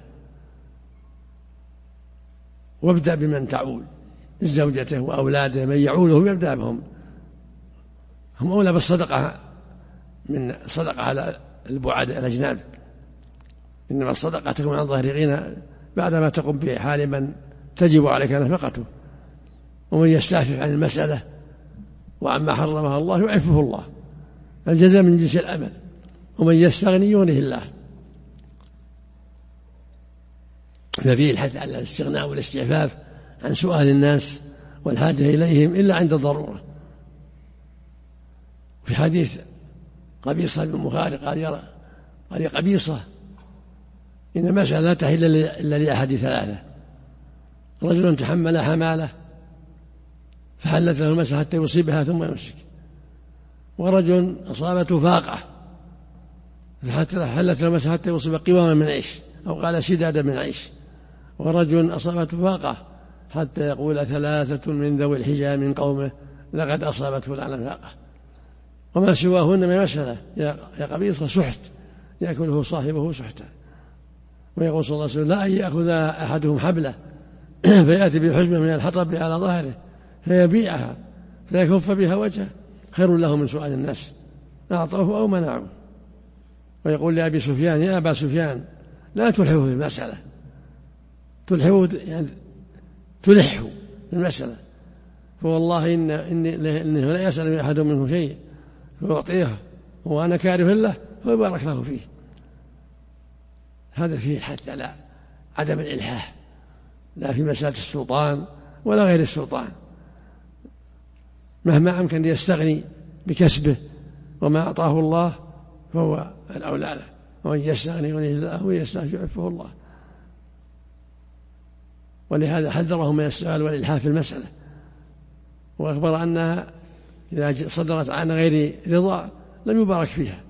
وابدأ بمن تعول، زوجته وأولاده، من يعولهم يبدأ بهم، هم أولى بالصدقة من الصدقة على البعاد الأجناب. إنما الصدقة تكون عن ظهر غنى بعدما تقوم بحال من تجب عليك نفقته. ومن يستعفف عن المسألة وعما حرمها الله يعفه الله، الجزاء من جنس العمل. ومن يستغني يغنه الله. ففيه الحث على الاستغناء والاستعفاف عن سؤال الناس والحاجة إليهم إلا عند الضرورة. في حديث قبيصة بن مخارق قال يرى قال يا قبيصة إن المسألة لا تحل إلا لأحد ثلاثة: رجل تحمل حمالة فحلت له المسألة حتى يصيبها ثم يمسك، ورجل أصابته فاقة فحلت له المسألة حتى يصيب قواما من عيش، أو قال سدادا من عيش، ورجل أصابته فاقة حتى يقول ثلاثة من ذوي الحجى من قومه لقد أصابته فلان فاقة. وما سواهن من مسألة يا قبيصة سحت يأكله صاحبه سحتا. ويقول صلى الله عليه وسلم: لا أن يأخذ أحدهم حبله فيأتي بحجمة من الحطب على ظهره فيبيعها فيكف بها وجهه خير له من سؤال الناس أعطوه أو منعوه. ويقول لأبي سفيان: يا أبا سفيان لا تلحوا في المسألة، تلحوا يعني تلحوا في المسألة، فوالله إن إنه لا يسأل أحد منه شيء فيعطيه وأنا كاره له فيبارك له فيه. هذا فيه الحث على عدم الإلحاح، لا في مسألة السلطان ولا غير السلطان، مهما أمكن يستغني بكسبه، وما أعطاه الله فهو الأولى له. ومن يستغني يغنه الله ويستعفف يعفه الله. ولهذا حذرهم من السؤال والإلحاح في المسألة، وأخبر أنها إذا صدرت عن غير رضا لم يبارك فيها.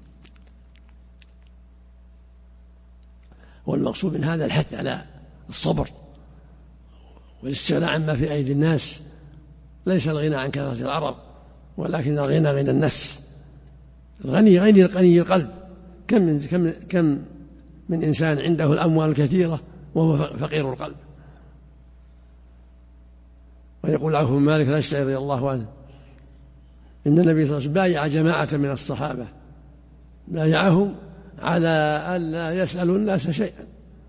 والمقصود من هذا الحث على الصبر والاستغناء عما في أيدي الناس. ليس الغنى عن كثرة العرب، ولكن الغنى غنى النفس. الغني غني الغني القلب. كم من كم كم من إنسان عنده الأموال الكثيرة وهو فقير القلب. ويقول عوف بن مالك الأشعري رضي الله عنه: إن النبي صلى الله عليه وسلم بايع جماعة من الصحابة، بايعهم على ألا يسألوا الناس شيئا،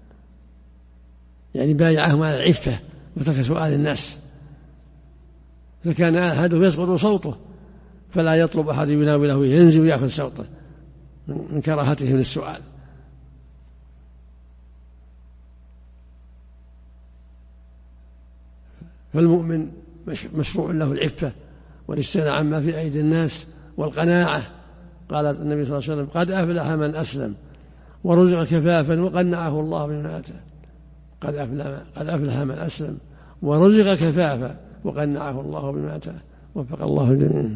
يعني بايعهم على العفة وترك سؤال الناس. فكان أحدهم يسقط صوته فلا يطلب أحد يناوله، ينزل ويأخذ صوته من كراهته للسؤال. فالمؤمن مشروع له العفة والاستغناء عما في أيدي الناس والقناعة. قال النبي صلى الله عليه وسلم: قد أفلح من أسلم ورزق كفافا وقنعه الله بما آتاه. قد أفلح قد أفلح من أسلم ورزق كفافا وقنعه الله بما آتاه. وفق الله الجميع.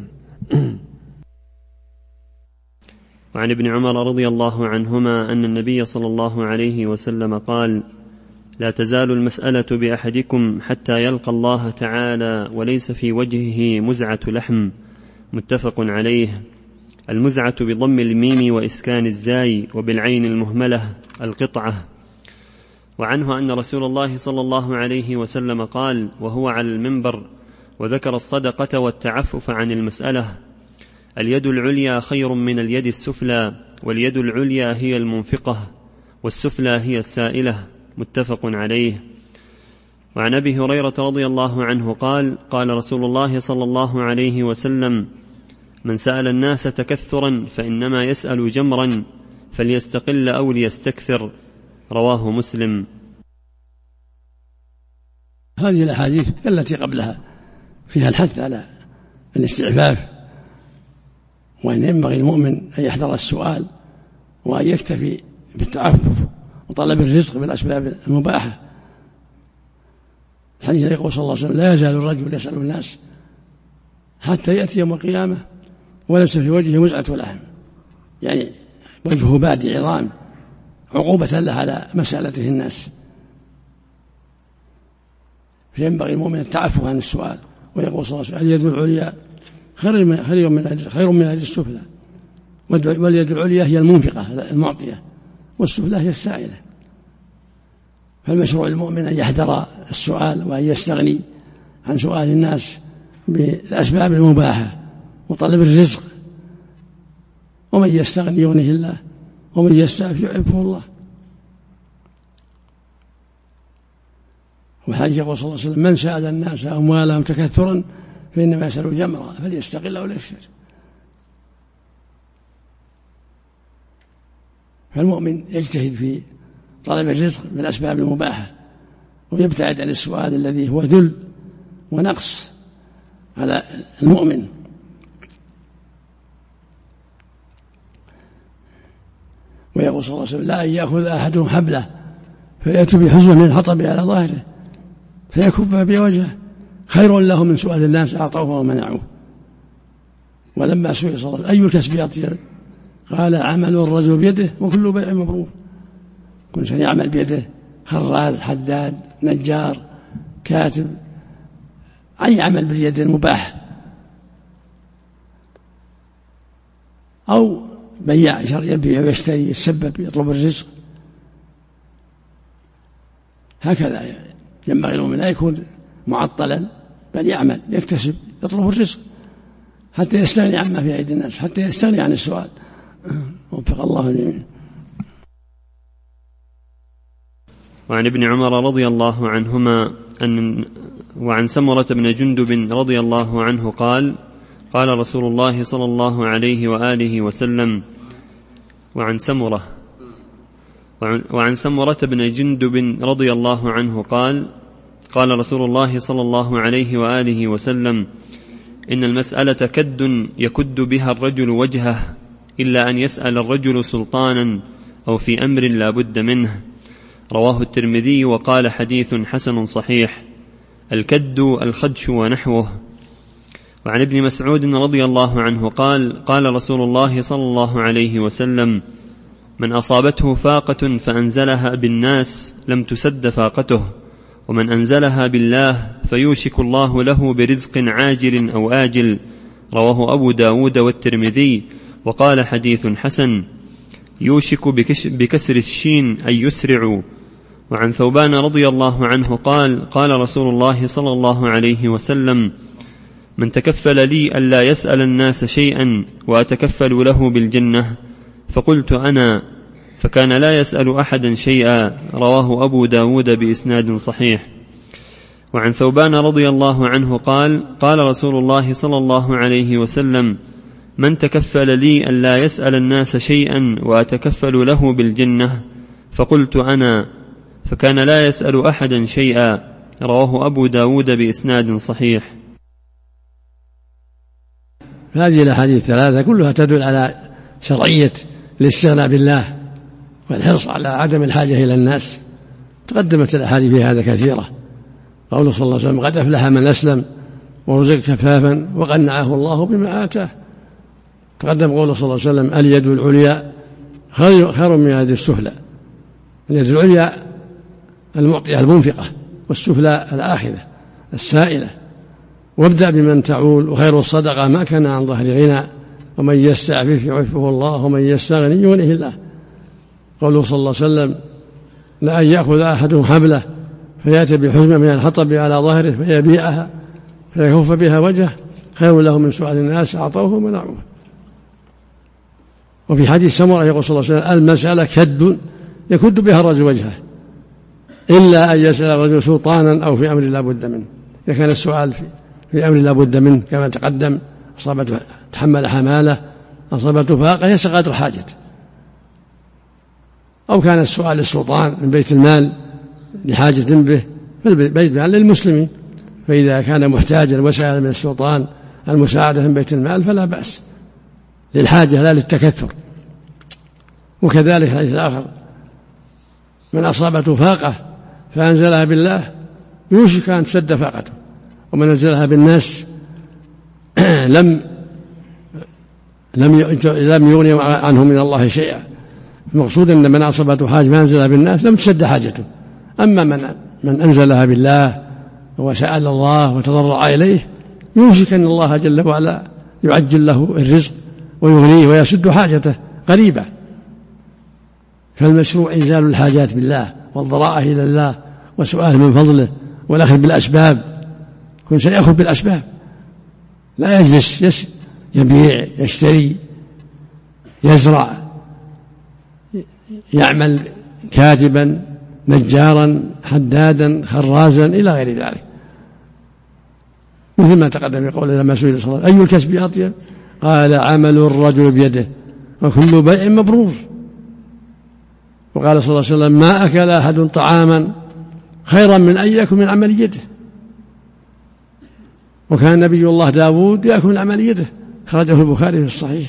وعن ابن عمر رضي الله عنهما أن النبي صلى الله عليه وسلم قال: لا تزال المسألة بأحدكم حتى يلقى الله تعالى وليس في وجهه مزعة لحم. متفق عليه. المزعة بضم الميم وإسكان الزاي وبالعين المهملة القطعة. وعنه أن رسول الله صلى الله عليه وسلم قال وهو على المنبر وذكر الصدقة والتعفف عن المسألة: اليد العليا خير من اليد السفلى، واليد العليا هي المنفقة والسفلى هي السائلة. متفق عليه. وعن أبي هريرة رضي الله عنه قال قال رسول الله صلى الله عليه وسلم: من سأل الناس تكثرا فإنما يسأل جمرا، فليستقل أو ليستكثر. رواه مسلم. هذه الأحاديث التي قبلها فيها الحث على الاستعفاف، وأن ينبغي المؤمن أن يحذر السؤال وأن يكتفي بالتعفف وطلب الرزق بالأسباب المباحة. الحديث يقول صلى الله عليه وسلم: لا يزال الرجل يسأل الناس حتى يأتي يوم القيامة وليس في وجهه مزعة لحم، يعني وجهه بادي عظام، عقوبة له على مسألته الناس. فينبغي المؤمن التعفف عن السؤال، ويقول صلى الله عليه وسلم: اليد العليا خير من خير من اليد السفلى، واليد العليا هي المنفقة المعطية، والسفلى هي السائلة. فالمشروع المؤمن أن يحذر السؤال وأن يستغني عن سؤال الناس بالأسباب المباحة وطلب الرزق، ومن يستغني يغنه الله ومن يستعف يعفه الله. والحديث يقول صلى الله عليه وسلم: من سأل الناس أموالهم تكثرا فإنما يسأل جمرا فليستقل أو ليكثر. فالمؤمن يجتهد في طلب الرزق بالأسباب المباحة، ويبتعد عن السؤال الذي هو ذل ونقص على المؤمن. ويقول صلى الله عليه وسلم: لا أن يأخذ أحدهم حبله فيأتي بحزمة من الحطب على ظاهره فيكف بوجهه خير له من سؤال الناس أعطوه ومنعوه. ولما سئل صلى الله عليه وسلم: أي الكسب أطيب؟ قال: عمل الرجل بيده وكل بيع مبرور. كل شيء يعمل بيده، خراز، حداد، نجار، كاتب، أي عمل باليد المباح، أو بياع يبيع ويشتري يتسبب يطلب الرزق. هكذا ينبغي المؤمن لا يكون معطلا، بل يعمل يكتسب يطلب الرزق حتى يستغني عما في أيدي الناس، حتى يستغني عن السؤال. وفق الله الجميع. وعن ابن عمر رضي الله عنهما أن وعن سمرة بن جندب رضي الله عنه قال: قال رسول الله صلى الله عليه وآله وسلم وعن سمرة وعن سمرة بن جندب رضي الله عنه قال: قال رسول الله صلى الله عليه وآله وسلم: إن المسألة كد يكد بها الرجل وجهه، إلا أن يسأل الرجل سلطانا أو في أمر لا بد منه. رواه الترمذي وقال: حديث حسن صحيح. الكد الخدش ونحوه. وعن ابن مسعود رضي الله عنه قال: قال رسول الله صلى الله عليه وسلم: من أصابته فاقة فأنزلها بالناس لم تسد فاقته، ومن أنزلها بالله فيوشك الله له برزق عاجل أو آجل. رواه أبو داود والترمذي وقال: حديث حسن. يوشك بكسر الشين أي يسرع. وعن ثوبان رضي الله عنه قال: قال رسول الله صلى الله عليه وسلم: من تكفل لي ألا يسأل الناس شيئا وأتكفل له بالجنة، فقلت أنا، فكان لا يسأل أحدا شيئا. رواه أبو داود بإسناد صحيح. وعن ثوبان رضي الله عنه قال: قال رسول الله صلى الله عليه وسلم: من تكفل لي ألا يسأل الناس شيئا وأتكفل له بالجنة، فقلت أنا، فكان لا يسأل أحدا شيئا. رواه أبو داود بإسناد صحيح. هذه الأحاديث الثلاثة كلها تدل على شرعية الاستغناء بالله والحرص على عدم الحاجة إلى الناس. تقدمت الأحاديث في هذا كثيرة. قوله صلى الله عليه وسلم: قد أفلح من أسلم ورزق كفافا وقنعه الله بما آتاه. تقدم قوله صلى الله عليه وسلم: اليد العليا خير من اليد السفلى. اليد العليا المعطية المنفقة، والسفلى الآخذة السائلة. وابدأ بمن تعول، وخير الصدقة ما كان عن ظهر غنى، ومن يستعفف يعفه الله ومن يستغني يغنه الله. قوله صلى الله عليه وسلم: لا أن يأخذ أحدهم حبله فيأتي بحزمة من الحطب على ظهره فيبيعها فيكف بها وجهه خير له من سؤال الناس أعطوه ومنعوه. وفي حديث سمرة يقول صلى الله عليه وسلم: المسألة كد يكد بها الرجل وجهه، إلا أن يسأل الرجل سلطانا أو في أمر لا بد منه. إذا كان السؤال في, في أمر لا بد منه كما تقدم، أصابته تحمل حمالة، أصابته فاقة، يسأل قدر حاجة. أو كان السؤال للسلطان من بيت المال لحاجة به، بيت المال للمسلمين، فإذا كان محتاجا وسأل من السلطان المساعدة من بيت المال فلا بأس، للحاجة لا للتكثر. وكذلك الحديث الآخر: من أصابته فاقة فأنزلها بالله يوشك أن تسد فاقته، ومن أنزلها بالناس لم لم لم يغني عنه من الله شيئا. المقصود أن من أصابته حاجة ما أنزلها بالناس لم تسد حاجته. أما من من أنزلها بالله وسأل الله وتضرع إليه يوشك أن الله جل وعلا يعجل له الرزق ويغنيه ويسد حاجته قريبا. فالمشروع إنزال الحاجات بالله والضراعة إلى الله وسؤال من فضله والأخذ بالأسباب. كل شيء يأخذ بالأسباب، لا يجلس يس يبيع يشتري يزرع يعمل كاتبا نجارا حدادا خرازا إلى غير ذلك، مثل ما تقدم في قوله لما سئل صلى الله عليه وسلم أي الكسب أطيب قال عمل الرجل بيده وكل بيع مبرور. وقال صلى الله عليه وسلم ما أكل أحد طعاما خيرا من أن يأكل من عمليته. وكان نبي الله داود يأكل من عمليته، خرجه البخاري في الصحيح.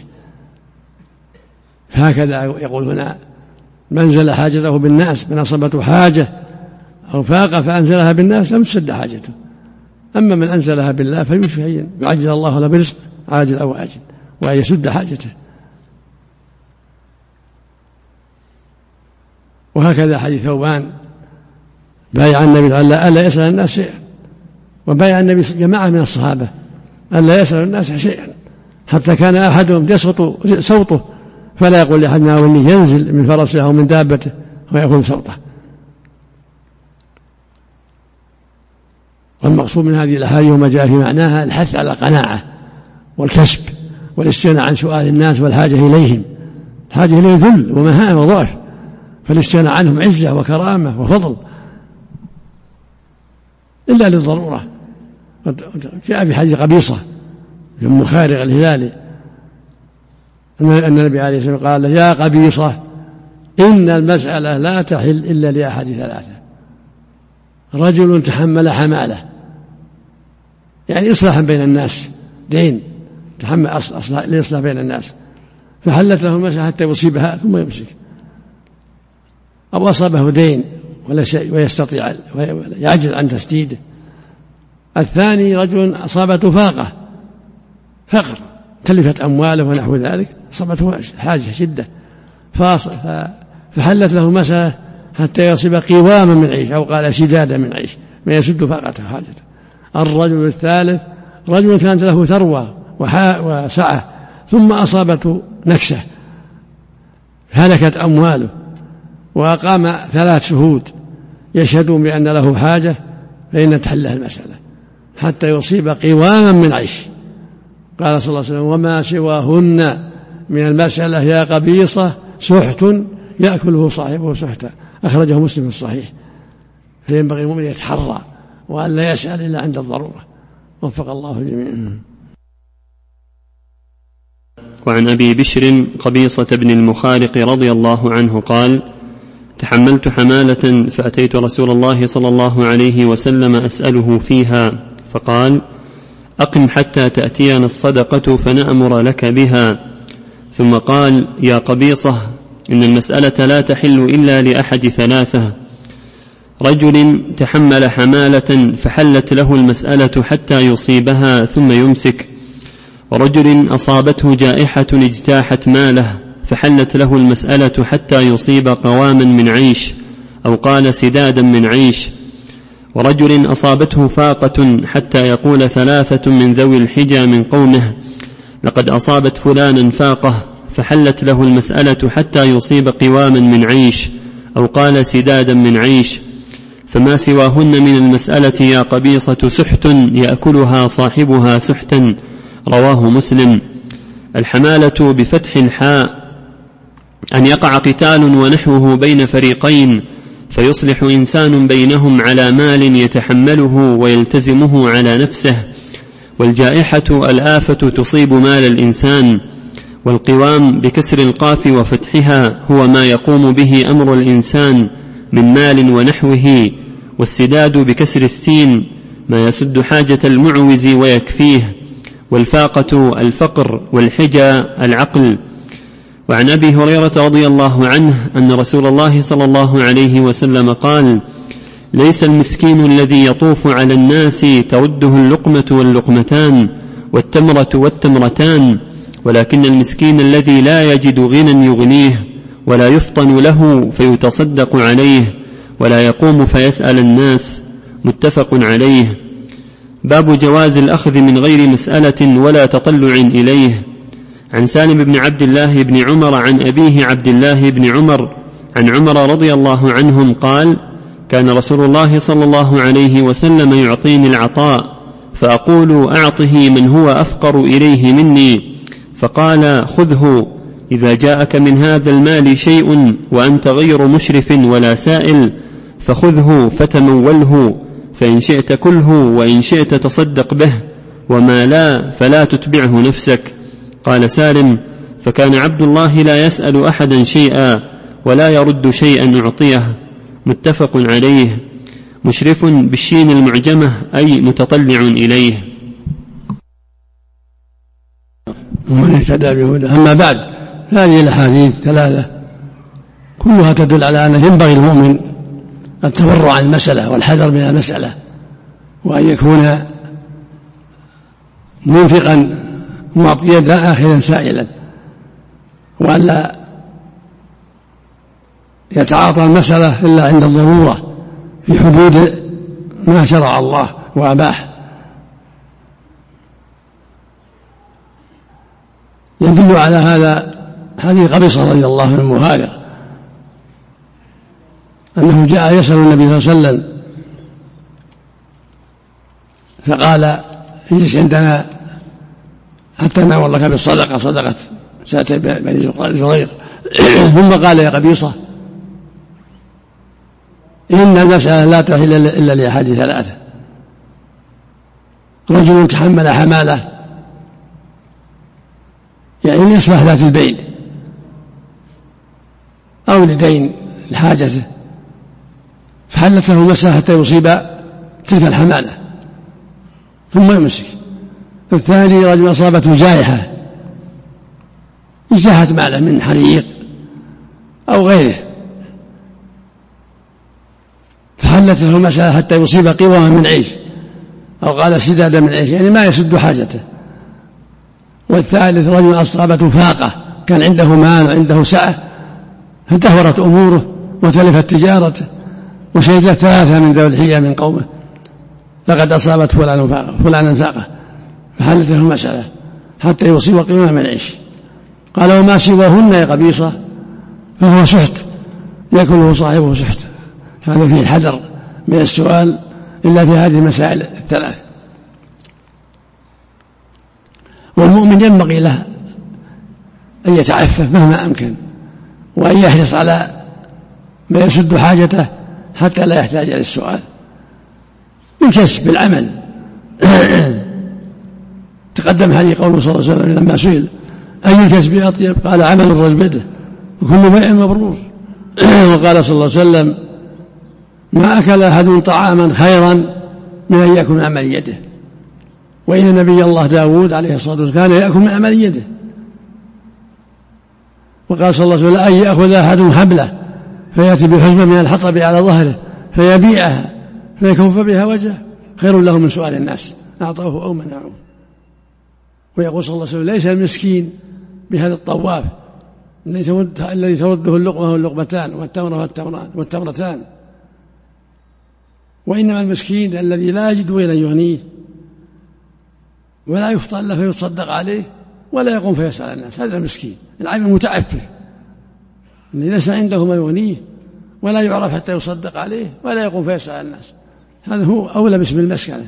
هكذا يقول هنا منزل حاجته بالناس، من أصابته حاجة أو فاقة فأنزلها بالناس لم تسد حاجته. أما من أنزلها بالله فيشفي يعجل الله له برزق عاجل أو آجل وأن يسد حاجته. وهكذا حديث ثوبان بايع النبي قال ألا يسأل الناس شيئا، وبايع النبي جماعة من الصحابة ألا يسأل الناس شيئا، حتى كان أحدهم يسقط صوته فلا يقول لأحدنا واللي ينزل من فرسه أو من دابته ويقول صوته. والمقصود من هذه الأحاديث وما جاء في معناها الحث على القناعة والكسب والاستغناء عن سؤال الناس والحاجة إليهم. الحاجة إليه ذل ومهانة وضعف، فالاستغناء عنهم عزة وكرامة وفضل إلا للضرورة. جاء في حديث قبيصة بن مخارق الهلالي أن النبي عليه الصلاة والسلام قال يا قبيصة إن المسألة لا تحل إلا لأحد ثلاثة: رجل تحمل حمالة، يعني إصلاحا بين الناس، دين تحمل أصلاح لإصلاح بين الناس، فحلت له المسألة حتى يصيبها ثم يمسك، أو أصابه دين ولا شيء ويستطيع يعجز عن تسديده. الثاني رجل أصابته فاقة فقر تلفت أمواله ونحو ذلك، أصابته حاجة شدة فحلت له مسألة حتى يصيب قواما من عيش، أو قال سدادا من عيش ما يسد فاقته حاجته. الرجل الثالث رجل كانت له ثروة وسعة ثم أصابته نكسة هلكت أمواله، وأقام ثلاث شهود يشهدون بأن له حاجة فإن تحله المسألة حتى يصيب قواما من عيش. قال صلى الله عليه وسلم وما سواهن من المسألة يا قبيصة سحت يأكله صاحبه سحتا، أخرجه مسلم في الصحيح. فينبغي المؤمن يتحرى وأن لا يسأل إلا عند الضرورة. وفق الله الجميع. وعن أبي بشر قبيصة بن المخارق رضي الله عنه قال تحملت حمالة فأتيت رسول الله صلى الله عليه وسلم أسأله فيها فقال أقم حتى تأتينا الصدقة فنأمر لك بها. ثم قال يا قبيصة إن المسألة لا تحل إلا لأحد ثلاثة: رجل تحمل حمالة فحلت له المسألة حتى يصيبها ثم يمسك، ورجل أصابته جائحة اجتاحت ماله فحلت له المسألة حتى يصيب قواما من عيش، أو قال سدادا من عيش، ورجل أصابته فاقة حتى يقول ثلاثة من ذوي الحجى من قومه لقد أصابت فلانا فاقة فحلت له المسألة حتى يصيب قواما من عيش، أو قال سدادا من عيش، فما سواهن من المسألة يا قبيصة سحت يأكلها صاحبها سحتا. رواه مسلم. الحمالة بفتح الحاء أن يقع قتال ونحوه بين فريقين فيصلح إنسان بينهم على مال يتحمله ويلتزمه على نفسه، والجائحة الآفة تصيب مال الإنسان. والقوام بكسر القاف وفتحها هو ما يقوم به أمر الإنسان من مال ونحوه، والسداد بكسر السين ما يسد حاجة المعوز ويكفيه، والفاقة الفقر، والحجى العقل. وعن أبي هريرة رضي الله عنه أن رسول الله صلى الله عليه وسلم قال ليس المسكين الذي يطوف على الناس ترده اللقمة واللقمتان والتمرة والتمرتان، ولكن المسكين الذي لا يجد غنى يغنيه ولا يفطن له فيتصدق عليه ولا يقوم فيسأل الناس. متفق عليه. باب جواز الأخذ من غير مسألة ولا تطلع إليه. عن سالم بن عبد الله بن عمر عن أبيه عبد الله بن عمر عن عمر رضي الله عنهم قال: كان رسول الله صلى الله عليه وسلم يعطيني العطاء فأقول: أعطه من هو أفقر إليه مني، فقال: خذه، إذا جاءك من هذا المال شيء وأنت غير مشرف ولا سائل فخذه فتموله، فإن شئت كله وإن شئت تصدق به، وما لا فلا تتبعه نفسك. قال سالم: فكان عبد الله لا يسأل أحدا شيئا ولا يرد شيئا يعطيه. متفق عليه. مشرف بالشين المعجمة أي متطلع إليه. ومن اهتدى بهدى. أما بعد، هذه الأحاديث ثلاثة كلها تدل على أنه ينبغي المؤمن التورع عن المسألة والحذر من المسألة، وأن يكون منفقا معطيا لا آخذا سائلا، وألا يتعاطى المسألة إلا عند الضرورة في حدود ما شرع الله وأباح. يدل على هذا حديث قبيصة رضي الله عنه المهاجر أنه جاء يسأل النبي صلى الله عليه وسلم فقال: اجلس عندنا حتى نأمر لك بالصدقة، صدقة ساتي بني زريق. ثم قال: يا قبيصة، إن المسألة لا تحل إلا لأحد ثلاثة: رجل تحمل حمالة، يعني يصلح ذات البين، أو لدين لحاجته فحلت له مسألة حتى يصيب تلك الحمالة ثم يمسك. الثاني رجل أصابته جائحة، ازاحت ماله من حريق أو غيره فحلت له مسألة حتى يصيب قواما من عيش، أو قال سدادا من عيش، يعني ما يسد حاجته. والثالث رجل أصابته فاقة، كان عنده مال وعنده سعة فدهورت أموره وتلفت تجارته، وشهد ثلاثة من ذوي الحجة من قومه: لقد أصابت فلانا فاقة، فحلت له مسألة حتى يصيب قواما من عيش. قال: وما سواهن يا قبيصة فهو سحت يأكله صاحبه سحت. هذا فيه الحذر من السؤال إلا في هذه المسائل الثلاث. والمؤمن ينبغي له أن يتعفف مهما أمكن، وأن يحرص على ما يسد حاجته حتى لا يحتاج إلى السؤال، يكسب بالعمل. تقدم حديث قوله صلى الله عليه وسلم لما سئل: أي الكسب أطيب؟ قال: عمل الرجل بيده وكل بيع مبرور. وقال صلى الله عليه وسلم: ما أكل أحد طعاما خيرا من أن يأكل من عمل يده. وإن نبي الله داود عليه الصلاة والسلام كان يأكل من عمل يده. وقال صلى الله عليه وسلم: أن يأخذ أحد حبله فيأتي بحزمة من الحطب على ظهره فيبيعها فيكف بها وجهه خير له من سؤال الناس أعطاه أو منعه. ويقول صلى الله عليه وسلم: ليس المسكين بهذا الطواف الذي ترده اللقمة واللقمتان والتمرة والتمرتان، وإنما المسكين الذي لا يجد غير يغنيه ولا يفطن له فيتصدق عليه ولا يقوم فيسأل الناس. هذا المسكين العالم المتعفف الذي ليس عنده ما يغنيه ولا يعرف حتى يصدق عليه ولا يقوم فيسأل الناس. هذا هو أولى باسم المسكنة.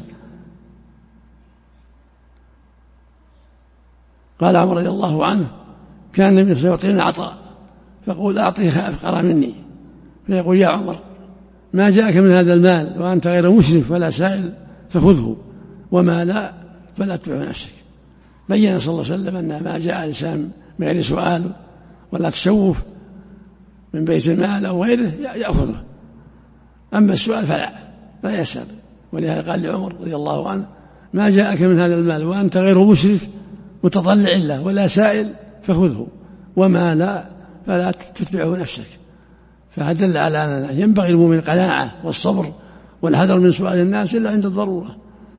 قال عمر رضي الله عنه: كان النبي صلى الله عليه وسلم يعطيني عطاء فقول: أعطيه أفقر مني، فيقول: يا عمر، ما جاءك من هذا المال وأنت غير مشرف ولا سائل فخذه، وما لا فلا تتبع نفسك. بين صلى الله عليه وسلم أن ما جاء الإنسان بغير سؤال ولا تشوف من بيت المال أو غيره يأخذه، أما السؤال فلا لا يسأل. ولهذا قال لعمر رضي الله عنه: ما جاءك من هذا المال وأنت غير مشرف متطلع له ولا سائل فخذه، وما لا فلا تتبعه نفسك. فدل على أن ينبغي المؤمن القناعة والصبر والحذر من سؤال الناس إلا عند الضرورة.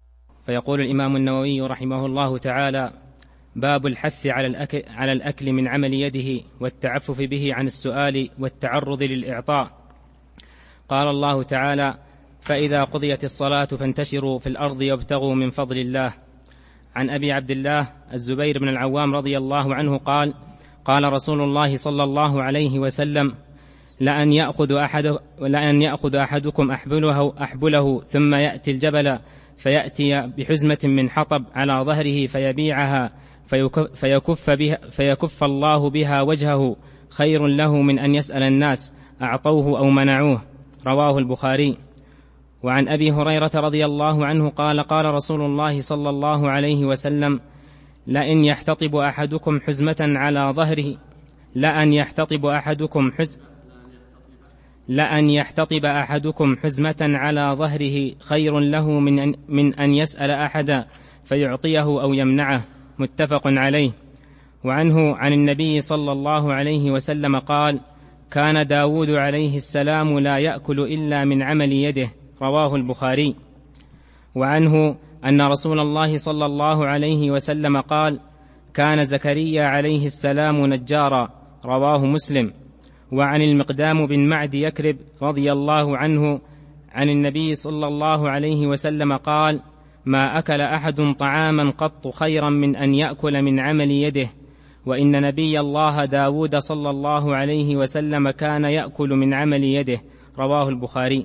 فيقول الإمام النووي رحمه الله تعالى: باب الحث على الأكل, على الأكل من عمل يده والتعفف به عن السؤال والتعرض للإعطاء. قال الله تعالى: فإذا قضيت الصلاة فانتشروا في الأرض وابتغوا من فضل الله. عن أبي عبد الله الزبير بن العوام رضي الله عنه قال: قال رسول الله صلى الله عليه وسلم: لأن يأخذ, أحد لأن يأخذ أحدكم أحبله, أحبله ثم يأتي الجبل فيأتي بحزمة من حطب على ظهره فيبيعها فيكف, بها فيكف الله بها وجهه خير له من أن يسأل الناس أعطوه أو منعوه. رواه البخاري. وعن أبي هريرة رضي الله عنه قال: قال رسول الله صلى الله عليه وسلم: لأن يحتطب أحدكم حزمة على ظهره لأن يحتطب أحدكم حز لأن يحتطب أحدكم حزمة على ظهره خير له من أن, من أن يسأل أحدا فيعطيه أو يمنعه. متفق عليه. وعنه عن النبي صلى الله عليه وسلم قال: كان داود عليه السلام لا يأكل إلا من عمل يده. رواه البخاري. وعنه أن رسول الله صلى الله عليه وسلم قال: كان زكريا عليه السلام نجارا. رواه مسلم. وعن المقدام بن معد يكرب رضي الله عنه عن النبي صلى الله عليه وسلم قال: ما أكل أحد طعاما قط خيرا من أن يأكل من عمل يده، وإن نبي الله داود صلى الله عليه وسلم كان يأكل من عمل يده. رواه البخاري.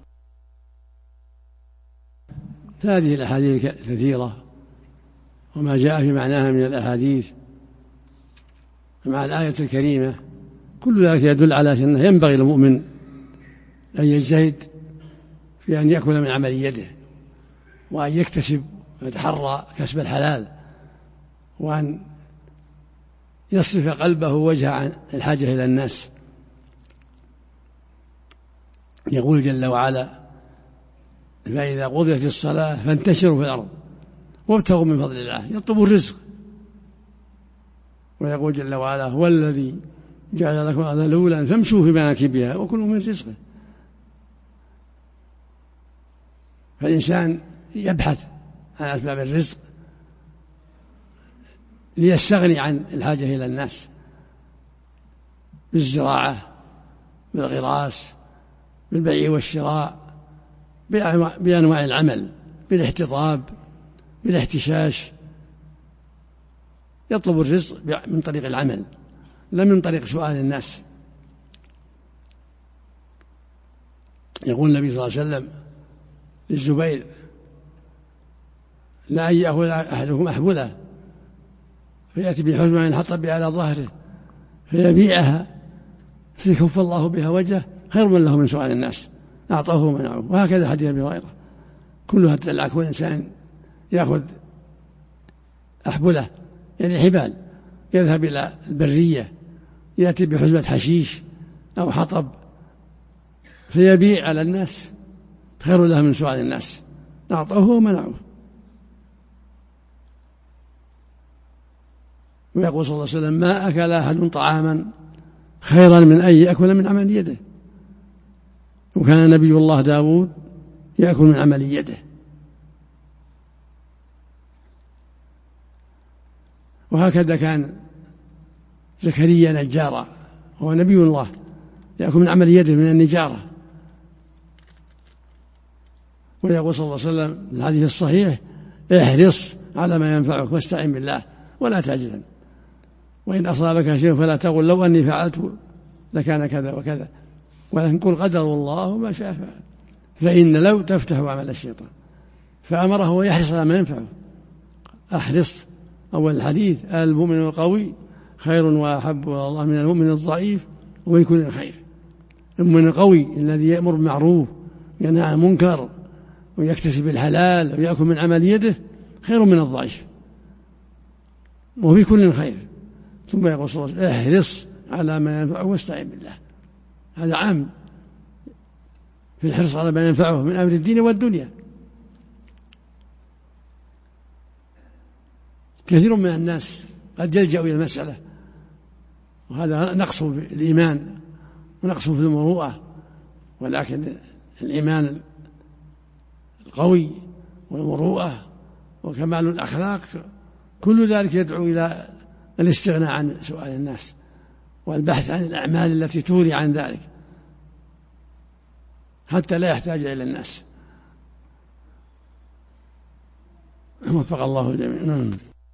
هذه الأحاديث كثيرة وما جاء في معناها من الأحاديث مع الآية الكريمة كل ذلك يدل على أنه ينبغي للمؤمن أن يجتهد في أن يأكل من عمل يده، وأن يكتسب ويتحرى كسب الحلال، وأن يصرف قلبه وجه عن الحاجة إلى الناس. يقول جل وعلا: فإذا قضيت الصلاة فانتشروا في الأرض وابتغوا من فضل الله. يطلبوا الرزق. ويقول جل وعلا: هو الذي جعل لكم الأرض ذلولا فامشوا في مناكبها وكلوا من رزقه. فالإنسان يبحث عن أسباب الرزق ليستغني عن الحاجة إلى الناس، بالزراعة، بالغراس، بالبيع والشراء، بأنواع العمل، بالاحتطاب، بالاحتشاش. يطلب الرزق من طريق العمل لا من طريق سؤال الناس. يقول النبي صلى الله عليه وسلم للزبير: لا أن يأخذ أحدكم أحبله فيأتي بحزمة من حطب على ظهره فيبيعها فيكف الله بها وجهه خير من له من سؤال الناس أعطوه ومنعوه. وهكذا حديث أبي هريرة كلها تدل كل إنسان يأخذ أحبله يعني حبال، يذهب إلى البرية يأتي بحزمة حشيش أو حطب فيبيع على الناس خير له من سؤال الناس أعطوه ومنعوه. ويقول صلى الله عليه وسلم: ما أكل أحد طعاما خيرا من أن يأكل من عمل يده. وكان نبي الله داود يأكل من عمل يده. وهكذا كان زكريا نجارا، هو نبي الله يأكل من عمل يده من النجارة. ويقول صلى الله عليه وسلم في الحديث الصحيح: احرص على ما ينفعك واستعن بالله ولا تعجزن، وإن أصابك شيء فلا تقل لو أني فعلت لكان كذا وكذا، ولكن قل قدر الله وما شاء فعل، فإن لو تفتح عمل الشيطان. فأمره يحرص على ما ينفعه. أحرص أول الحديث: المؤمن القوي خير وأحب إلى الله من المؤمن الضعيف ومن كل خير. المؤمن القوي الذي يأمر بالمعروف ينهى عن المنكر ويكتسب الحلال ويأكل من عمل يده خير من الضعيف وفي كل خير. ثم يقول صلى الله عليه وسلم: احرص على ما ينفعه واستعن بالله. هذا عام في الحرص على ما ينفعه من أمر الدين والدنيا. كثير من الناس قد يلجأ إلى المسألة، وهذا نقص في الإيمان ونقص في المروءة، ولكن الإيمان القوي والمروءة وكمال الأخلاق، كل ذلك يدعو إلى الاستغناء عن سؤال الناس والبحث عن الأعمال التي تغني عن ذلك حتى لا يحتاج إلى الناس. وفق الله الجميع.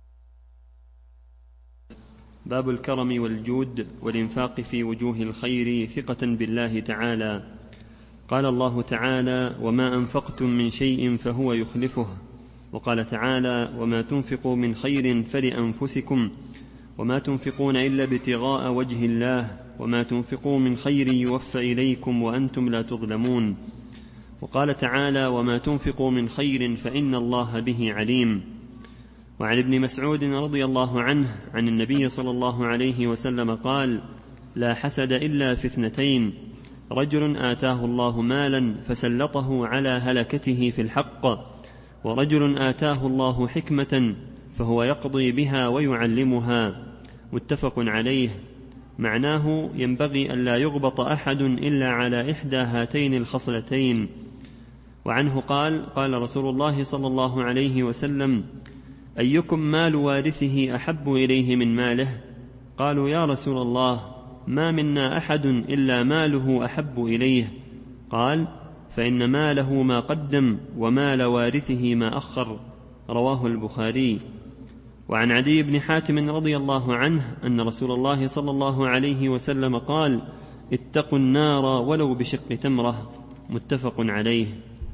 باب الكرم والجود والإنفاق في وجوه الخير ثقة بالله تعالى. قال الله تعالى: وما أنفقتم من شيء فهو يخلفه. وقال تعالى: وما تنفقوا من خير فلأنفسكم وما تنفقون إلا ابتغاء وجه الله وما تنفقوا من خير يوفى إليكم وأنتم لا تظلمون. وقال تعالى: وما تنفقوا من خير فإن الله به عليم. وعن ابن مسعود رضي الله عنه عن النبي صلى الله عليه وسلم قال: لا حسد إلا في اثنتين: رجل آتاه الله مالا فسلطه على هلكته في الحق، ورجل آتاه الله حكمة فهو يقضي بها ويعلمها. متفق عليه. معناه: ينبغي أن لا يغبط أحد إلا على إحدى هاتين الخصلتين. وعنه قال: قال رسول الله صلى الله عليه وسلم: أيكم مال وارثه أحب إليه من ماله؟ قالوا: يا رسول الله، ما منا أحد إلا ماله أحب إليه. قال: فإن ماله ما قدم ومال وارثه ما أخر. رواه البخاري. وعن عدي بن حاتم رضي الله عنه أن رسول الله صلى الله عليه وسلم قال: اتقوا النار ولو بشق تمرة. متفق عليه.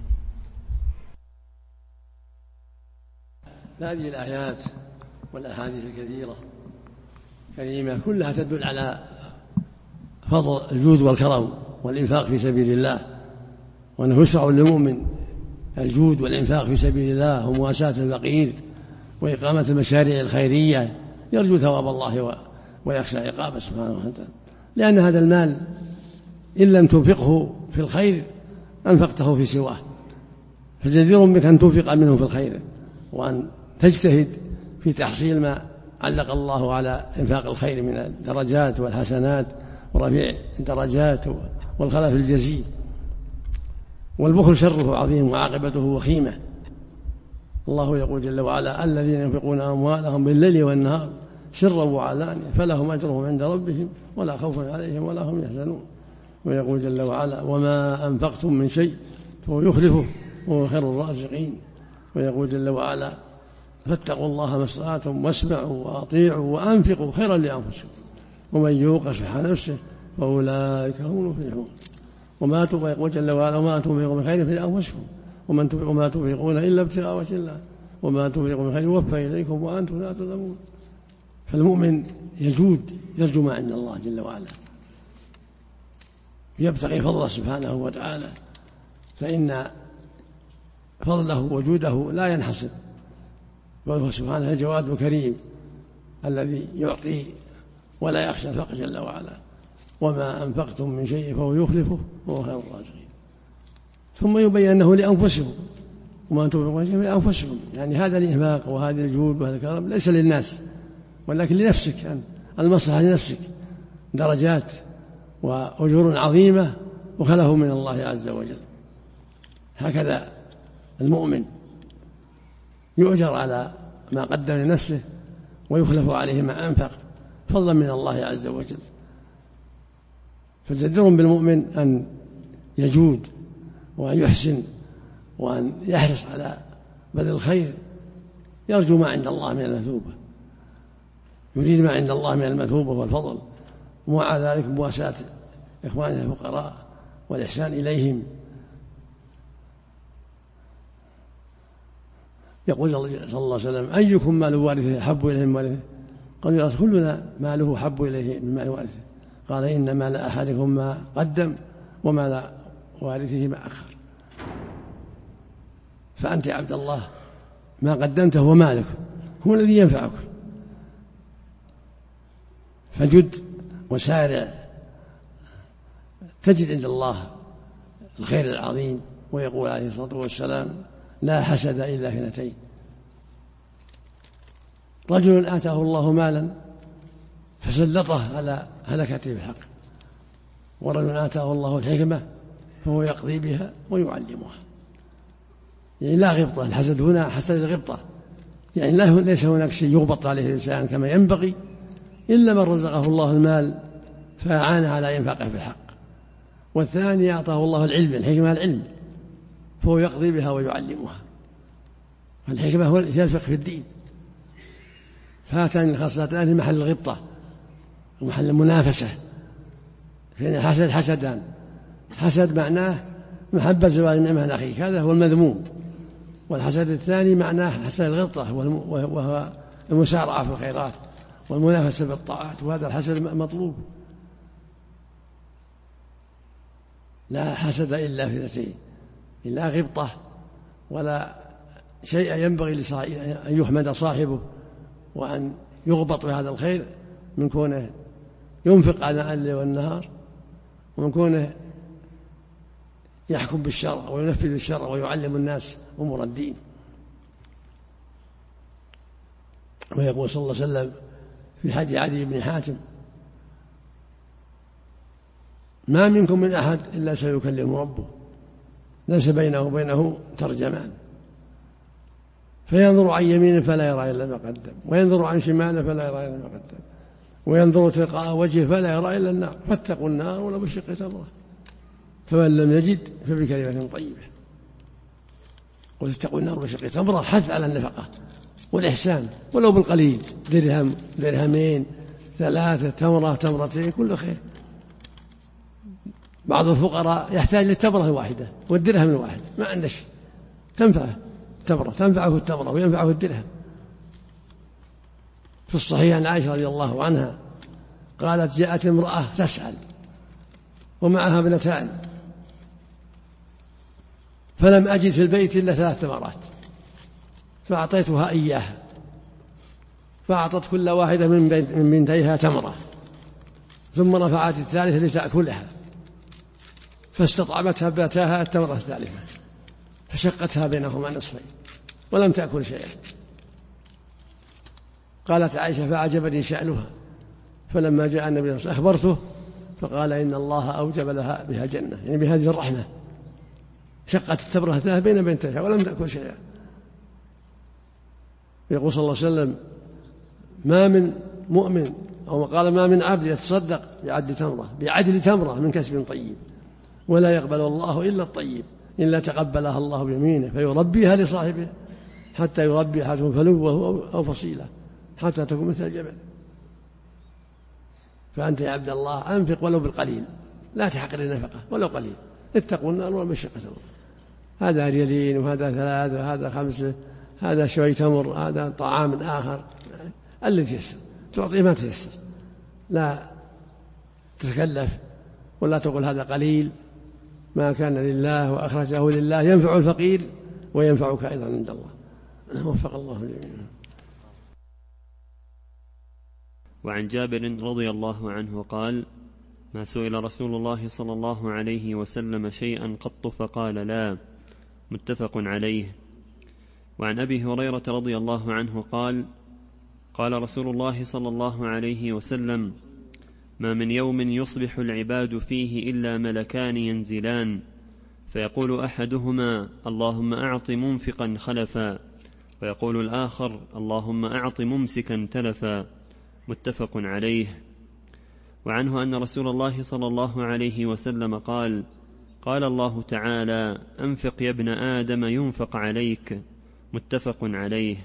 هذه الآيات والأحاديث الكثيرة كريمة كلها تدل على فضل الجود والكرم والإنفاق في سبيل الله، وأنه يشرع للمؤمن الجود والإنفاق في سبيل الله ومواساة الفقير وإقامة المشاريع الخيرية، يرجو ثواب الله ويخشى عقابه سبحانه وتعالى، لأن هذا المال إن لم تنفقه في الخير أنفقته في سواه، فجدير بك أن تنفق منه في الخير وأن تجتهد في تحصيل ما علق الله على إنفاق الخير من الدرجات والحسنات ورفيع الدرجات والخلف الجزيل. والبخل شره عظيم وعاقبته وخيمة. الله يقول جل وعلا: الذين ينفقون أموالهم بالليل والنهار سرا وعلانية فلهم أجرهم عند ربهم ولا خوف عليهم ولا هم يحزنون. ويقول جل وعلا: وما أنفقتم من شيء فهو يخلفه وهو خير الرازقين. ويقول جل وعلا: فاتقوا الله ما استطعتم واسمعوا وأطيعوا وأنفقوا خيرا لأنفسكم ومن يوق شح نفسه فأولئك هم المفلحون. وما تنفقوا، يقول جل وعلا: وما تنفقوا من خير فلأنفسكم ومن تنفقوا ما تنفقون إلا ابتغاء وجه الله وما تنفقوا من خير يوفى إليكم وأنتم لا تظلمون. فالمؤمن يجود يرجو ما عند الله جل وعلا، يبتغي فضله سبحانه وتعالى، فإن فضله وجوده لا ينحصر، وهو سبحانه جواد كريم الذي يعطي ولا يخشى الفقر جل وعلا. وما أنفقتم من شيء فهو يخلفه وهو خير الرازقين. ثم يبين أنه لأنفسهم، وما تنفقون شيء لأنفسهم، يعني هذا الإنفاق وهذا الجود وهذا الكرم ليس للناس ولكن لنفسك، يعني المصلحة لنفسك، درجات وأجور عظيمة وخلف من الله عز وجل. هكذا المؤمن يؤجر على ما قدم لنفسه ويخلف عليه ما أنفق فضلا من الله عز وجل. فجدير بالمؤمن أن يجود وأن يحسن وأن يحرص على بذل الخير، يرجو ما عند الله من المثوبة، يريد ما عند الله من المثوبة والفضل، ومع ذلك مواساة إخوانه الفقراء والإحسان إليهم. يقول صلى الله عليه وسلم: أيكم مال وارثه أحب إليه من وارثه؟ قالوا: يا رسول كلنا ماله أحب إليه من مال وارثه. قال: إن مال أحدكم ما قدم ومال وارثه ما أخر. فأنت يا عبد الله ما قدمته هو مالك، هو الذي ينفعك، فجد وسارع تجد عند الله الخير العظيم. ويقول عليه الصلاة والسلام: لا حسد إلا في اثنتين: رجل آتاه الله مالا فسلطه على هلكته بالحق، ورجل آتاه الله الحكمة فهو يقضي بها ويعلمها. يعني لا غبطة، الحسد هنا حسد الغبطة، يعني لا ليس هناك شيء يغبط عليه الإنسان كما ينبغي إلا من رزقه الله المال فأعان على إنفاقه في الحق. والثاني أعطاه الله العلم، الحكمة العلم، فهو يقضي بها ويعلمها. الحكمة هي الفقه في الدين. فهاتان الخصلتان في محل الغبطة ومحل المنافسة. فإن حسد حسدان، حسد معناه محبة زوال النعمة عن أخيك، هذا هو المذموم. والحسد الثاني معناه حسد الغبطة وهو المسارعة في الخيرات والمنافسة بالطاعات، وهذا الحسد مطلوب. لا حسد إلا في ذاته، إلا غبطة، ولا شيء ينبغي أن يحمد صاحبه وأن يغبط بهذا الخير من كونه ينفق على الليل والنهار، ومن كونه يحكم بالشرع وينفذ الشرع ويعلم الناس أمور الدين. ويقول صلى الله عليه وسلم في حديث عدي بن حاتم: ما منكم من أحد إلا سيكلم ربه، ليس بينه وبينه ترجمان، فينظر عن يمينه فلا يرى إلا ما قدم، وينظر عن شماله فلا يرى إلا ما قدم، وينظر تلقاء وجهه فلا يرى إلا النار، فاتقوا النار ولو بشق تمرة، فمن لم يجد فبكلمة طيبة. قل اتقوا النار بشق تمرة، حث على النفقة والإحسان ولو بالقليل، درهم درهمين ثلاثة، تمرة تمرتين، كل خير. بعض الفقراء يحتاج للتمرة الواحدة والدرهم الواحد، ما عنده شيء، تنفعه التمرة، تنفعه التمرة وينفعه الدرهم. في الصحيح عن عائشة رضي الله عنها قالت: جاءت امرأة تسأل ومعها ابنتان، فلم أجد في البيت إلا ثلاث تمرات، فأعطيتها إياها، فأعطت كل واحدة من بنتيها تمرة، ثم رفعت الثالثة لتأكلها، فاستطعمتها بنتاها التمرة الثالثة، فشقتها بينهما نصفين ولم تأكل شيئا. قالت عائشة: فأعجبني شأنها، فلما جاء النبي صلى الله عليه وسلم أخبرته، فقال: إن الله أوجب لها بها جنة، يعني بهذه الرحمة، شقت التمرة الثالثة بين بنتيها ولم تأكل شيئا. يقول صلى الله عليه وسلم: ما من مؤمن، أو قال: ما من عبد يتصدق بعدل تمرة بعدل تمرة من كسب طيب، ولا يقبل الله إلا الطيب، إلا تقبلها الله بيمينه فيربيها لصاحبه حتى يربي أحدهم فلوه أو فصيلة حتى تكون مثل الجبل. فأنت يا عبد الله أنفق ولو بالقليل، لا تحقر النفقة ولو قليل، اتقوا النار والمشقة. هذا ريالين وهذا ثلاثة وهذا خمسة، هذا شوي تمر، هذا طعام آخر، الذي يسر تعطيه ما تيسر، لا تتكلف ولا تقول هذا قليل، ما كان لله وأخرجه لله ينفع الفقير وينفعك أيضا عند الله. وفق الله جميعا. وعن جابر رضي الله عنه قال: ما سئل رسول الله صلى الله عليه وسلم شيئا قط فقال لا. متفق عليه. وعن أبي هريرة رضي الله عنه قال: قال رسول الله صلى الله عليه وسلم: ما من يوم يصبح العباد فيه إلا ملكان ينزلان، فيقول أحدهما: اللهم أعط منفقا خلفا، ويقول الآخر: اللهم أعط ممسكا تلفا. متفق عليه. وعنه أن رسول الله صلى الله عليه وسلم قال: قال الله تعالى: أنفق يا ابن آدم ينفق عليك. متفق عليه.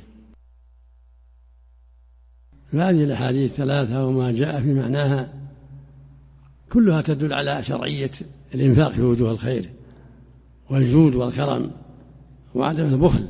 هذه الأحاديث ثلاثة وما جاء في معناها كلها تدل على شرعية الإنفاق في وجوه الخير والجود والكرم وعدم البخل.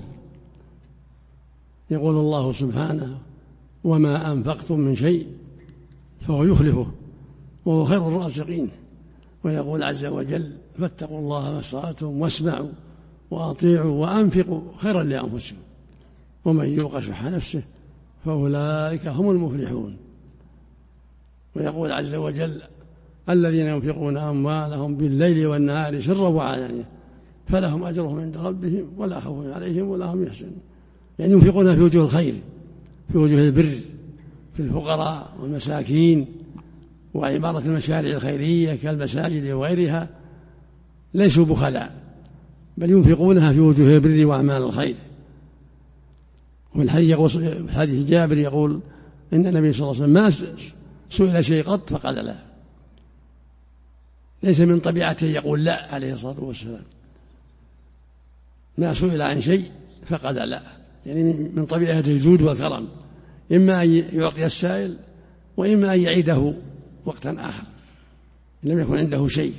يقول الله سبحانه: وما أنفقتم من شيء فهو يخلفه وهو خير الرازقين. ويقول عز وجل: فاتقوا الله ما استطعتم واسمعوا وأطيعوا وأنفقوا خيرا لأنفسكم ومن يوق شح نفسه فأولئك هم المفلحون. ويقول عز وجل: الذين ينفقون أموالهم بالليل والنهار سرا وعلانية فلهم أجرهم عند ربهم ولا خوف عليهم ولا هم يحزنون. يعني ينفقون في وجوه الخير، في وجوه البر، في الفقراء والمساكين وعمارة المشاريع الخيرية كالمساجد وغيرها، ليسوا بخلاء بل ينفقونها في وجوه البر وأعمال الخير. وفي الحديث يقول حديث جابر يقول إن النبي صلى الله عليه وسلم ما سئل شيء قط فقال لا، ليس من طبيعته يقول لا عليه الصلاة والسلام، ما سئل عن شيء فقال لا، يعني من طبيعته الجود والكرم، إما أن يعطي السائل وإما أن يعيده وقتا آخر لم يكن عنده شيء.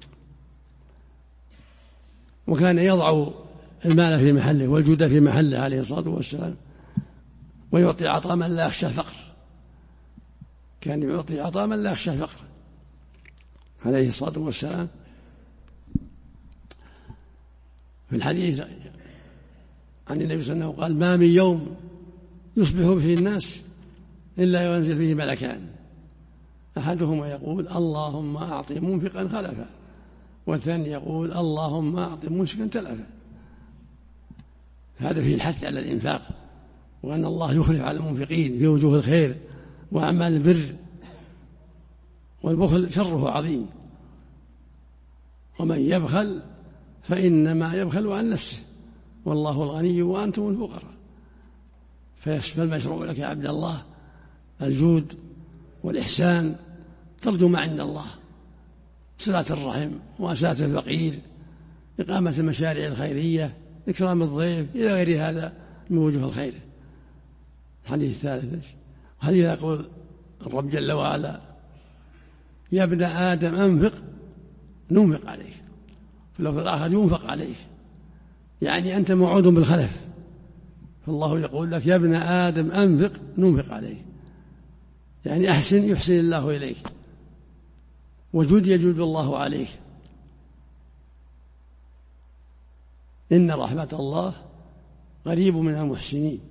وكان يضع المال في محله والجود في محله عليه الصلاة والسلام، ويعطي عطاء من لا يخشى الفقر، كان يعطي عطاء من لا يخشى الفقر عليه الصلاة والسلام. في الحديث عن النبي صلى الله عليه وسلم قال ما من يوم يصبح فيه الناس إلا ينزل فيه ملكان، أحدهما يقول اللهم أعط منفقا خلفا، والثاني يقول اللهم أعط ممسكا تلفا. هذا فيه الحث على الإنفاق، وأن الله يخلف على المنفقين في وجوه الخير وأعمال البر، والبخل شره عظيم، ومن يبخل فإنما يبخل عن نفسه والله الغني وأنتم الفقراء. فالمشروع لك يا عبد الله الجود والإحسان، ترجو ما عند الله، صلة الرحم، وأساة الفقير، إقامة المشاريع الخيرية، إكرام الضيف، إلى غير هذا من وجوه الخير. الحديث الثالث حديث يقول الرب جل وعلا يا ابن آدم أنفق ننفق عليك، في اللفظ الآخر ينفق عليك، يعني أنت موعود بالخلف، فالله يقول لك يا ابن آدم أنفق ننفق عليك، يعني أحسن يحسن الله إليك، وجود يجود الله عليك. إن رحمة الله قريب من المحسنين.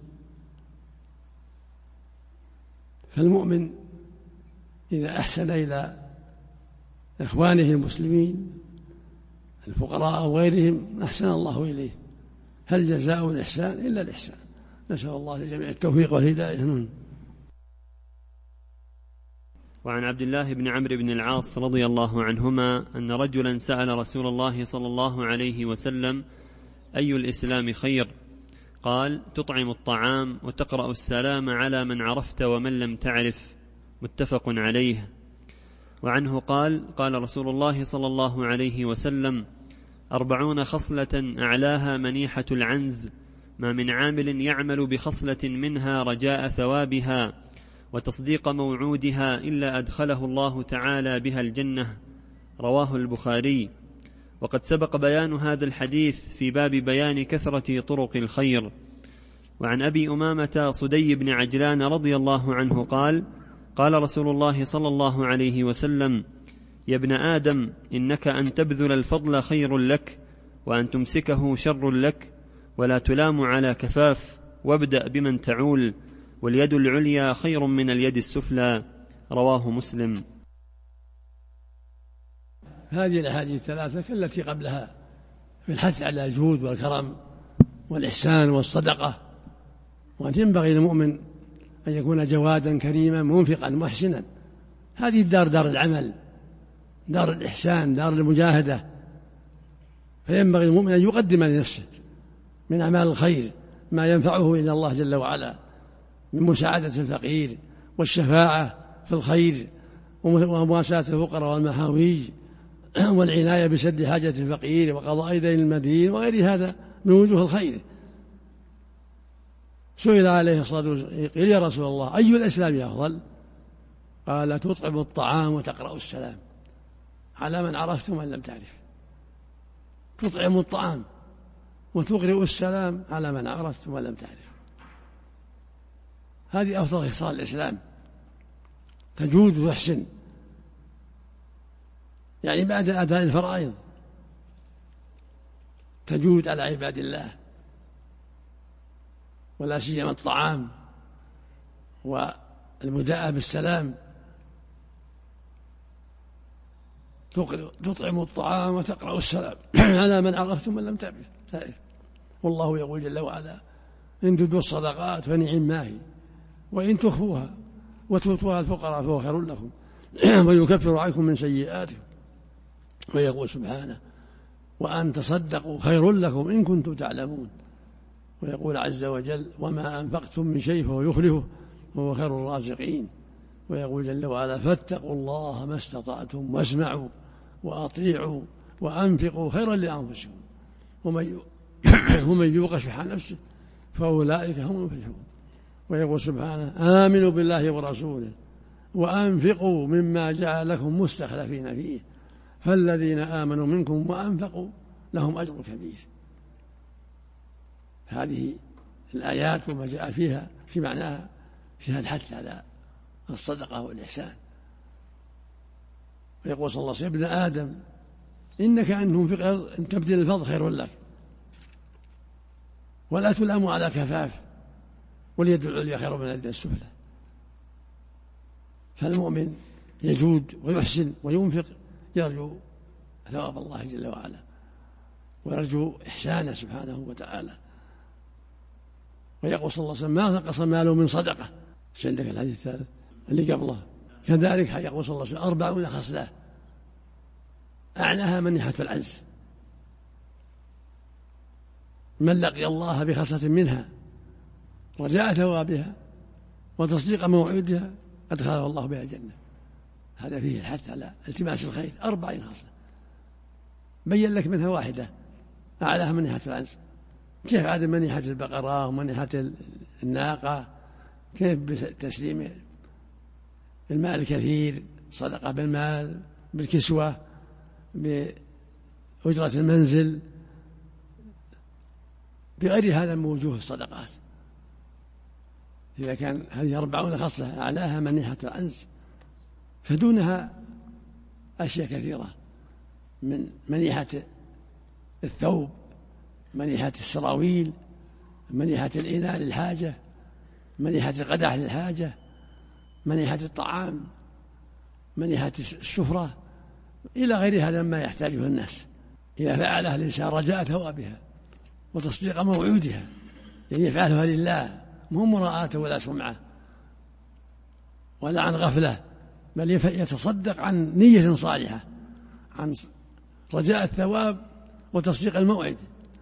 فالمؤمن إذا أحسن إلى إخوانه المسلمين الفقراء وغيرهم أحسن الله إليه. هل جزاء الإحسان إلا الإحسان؟ نسأل الله لجميع التوفيق والهداية. وعن عبد الله بن عمرو بن العاص رضي الله عنهما أن رجلا سأل رسول الله صلى الله عليه وسلم أي الإسلام خير؟ قال تطعم الطعام وتقرأ السلام على من عرفت ومن لم تعرف، متفق عليه. وعنه قال قال رسول الله صلى الله عليه وسلم أربعون خصلة أعلاها منيحة العنز، ما من عامل يعمل بخصلة منها رجاء ثوابها وتصديق موعودها إلا أدخله الله تعالى بها الجنة، رواه البخاري. وقد سبق بيان هذا الحديث في باب بيان كثرة طرق الخير. وعن أبي أمامة صدي بن عجلان رضي الله عنه قال قال رسول الله صلى الله عليه وسلم يا ابن آدم إنك أن تبذل الفضل خير لك، وأن تمسكه شر لك، ولا تلام على كفاف، وابدأ بمن تعول، واليد العليا خير من اليد السفلى، رواه مسلم. هذه الأحاديث الثلاثة كالتي قبلها في الحث على الجود والكرم والإحسان والصدقة، وأن ينبغي للمؤمن أن يكون جوادا كريما منفقا محسنا. هذه الدار دار العمل، دار الإحسان، دار المجاهدة، فينبغي للمؤمن أن يقدم لنفسه من أعمال الخير ما ينفعه إلى الله جل وعلا، من مساعدة الفقير والشفاعة في الخير ومواساة الفقراء والمحاويج والعناية بسد حاجة الفقير وقضاء دين المدين وغير هذا من وجوه الخير. سئل عليه الصلاة والسلام قيل يا رسول الله أي الإسلام أفضل؟ قال تطعم الطعام وتقرأ السلام على من عرفت ومن لم تعرف. تطعم الطعام وتقرأ السلام على من عرفت ومن لم تعرف. هذه أفضل خصال الإسلام، تجود وتحسن، يعني بعد أداء الفرائض تجود على عباد الله، ولا سيما الطعام والبداء بالسلام. تطعم الطعام وتقرأ السلام على من عرفت ومن لم تعرف. والله يقول جل وعلا إن تبدوا الصدقات فنعم ما هي، وإن تخفوها وتؤتوها الفقراء فهو خير لكم ويكفر عنكم من سيئاتكم. ويقول سبحانه وأن تصدقوا خير لكم إن كنتم تعلمون. ويقول عز وجل وما أنفقتم من شيء فهو يخلفه وهو خير الرازقين. ويقول جل وعلا فاتقوا الله ما استطعتم واسمعوا وأطيعوا وأنفقوا خيرا لأنفسكم ومن يوق شح نفسه فأولئك هم المفلحون. ويقول سبحانه آمنوا بالله ورسوله وأنفقوا مما جعلكم مستخلفين فيه فالذين آمنوا منكم وأنفقوا لهم أجر كبير. هذه الآيات وما جاء فيها في معناها فيها الحث على الصدقة والإحسان. ويقول صلى الله عليه وسلم ابن آدم إنك أن تنفق أن تبذل الفضل خير لك ولا تلام على كفاف واليد العليا خير من اليد السفلى. فالمؤمن يجود ويحسن وينفق يرجو ثواب الله جل وعلا ويرجو إحسانه سبحانه وتعالى. ويقول صلى الله عليه وسلم ما نقص ماله من صدقة. عندك الحديث الثالث اللي قبله كذلك يقول صلى الله عليه وسلم أربعون خصلة أعلاها منحة العز. من لقي الله بخصلة منها رجاء ثوابها وتصديق موعدها أدخله الله بها الجنة. هذا فيه الحث على التماس الخير. أربعين خصلة بين لك منها واحدة أعلاها منحة العز. كيف عاد منحة البقرة ومنحة الناقة كيف بتسليم المال الكثير صدقة بالمال بالكسوة بأجرة المنزل بغير هذا من وجوه الصدقات. إذا كان هذه أربعون خصلة أعلاها منحة العنز فدونها أشياء كثيرة من منحة الثوب منحة السراويل منحة الإناء للحاجة منحة القدح للحاجة منحة الطعام منحة السفرة إلى غير هذا مما يحتاجه الناس. إذا فعلها الإنسان رجاء ثوابها وتصديق موعودها يعني يفعلها لله مو مراءة ولا سمعة ولا عن غفلة بل يتصدق عن نية صالحة عن رجاء الثواب وتصديق الموعد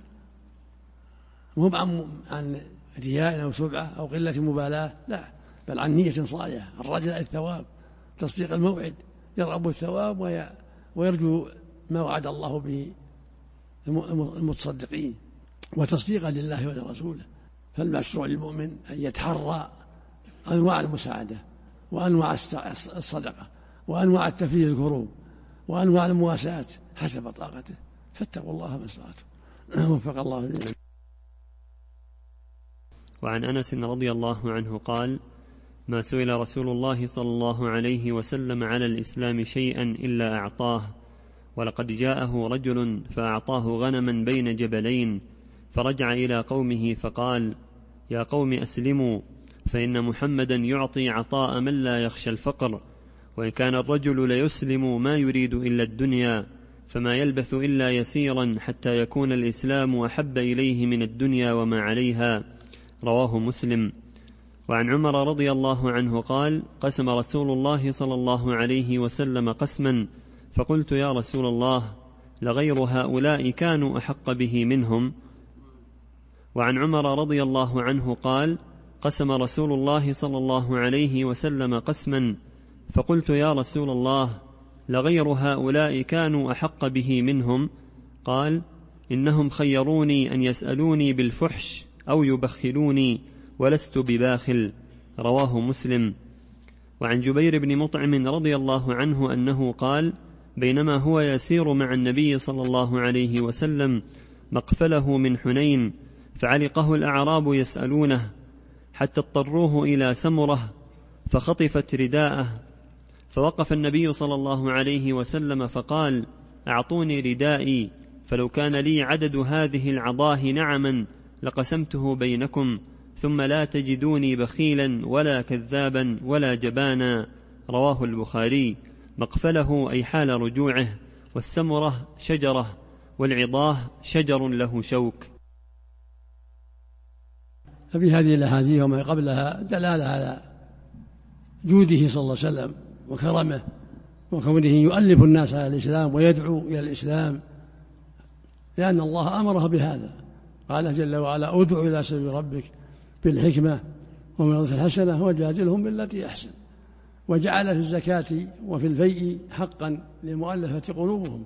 مو عن رياء أو سبعة أو قلة مبالاة لا بل عن نية صالحة عن رجاء الثواب تصديق الموعد يرغب الثواب ويرجو ما وعد الله به المتصدقين وتصديقا لله ولرسوله. فالمشروع للمؤمن أن يتحرى أنواع المساعدة وأنواع الصدقة وأنواع التفريج الكروب وأنواع المواساة حسب طاقته. فاتقوا الله ما استطعتم وفق الله لله. وعن أنس رضي الله عنه قال ما سئل رسول الله صلى الله عليه وسلم على الإسلام شيئا إلا أعطاه ولقد جاءه رجل فأعطاه غنما بين جبلين فرجع إلى قومه فقال يا قوم أسلموا فإن محمدا يعطي عطاء من لا يخشى الفقر وإن كان الرجل ليسلم ما يريد إلا الدنيا فما يلبث إلا يسيرا حتى يكون الإسلام أحب إليه من الدنيا وما عليها. رواه مسلم. وعن عمر رضي الله عنه قال قسم رسول الله صلى الله عليه وسلم قسما فقلت يا رسول الله لغير هؤلاء كانوا أحق به منهم. وعن عمر رضي الله عنه قال قسم رسول الله صلى الله عليه وسلم قسما فقلت يا رسول الله لغير هؤلاء كانوا أحق به منهم. قال إنهم خيروني أن يسألوني بالفحش أو يبخلوني ولست بباخل. رواه مسلم. وعن جبير بن مطعم رضي الله عنه أنه قال بينما هو يسير مع النبي صلى الله عليه وسلم مقفله من حنين فعلقه الأعراب يسألونه حتى اضطروه إلى سمرة فخطفت رداءه فوقف النبي صلى الله عليه وسلم فقال أعطوني ردائي فلو كان لي عدد هذه العضاه نعما لقسمته بينكم ثم لا تجدوني بخيلا ولا كذابا ولا جبانا. رواه البخاري. مقفله أي حال رجوعه والسمرة شجرة والعضاه شجر له شوك. ففي هذه الأحاديث وما قبلها دلالة على جوده صلى الله عليه وسلم وكرمه وكونه يؤلف الناس على الإسلام ويدعو إلى الإسلام لأن الله أمره بهذا قال جل وعلا ادع إلى سبيل ربك بالحكمة وموعظة الحسنة وجادلهم بالتي أحسن. وجعل في الزكاة وفي الفيء حقا لمؤلفة قلوبهم.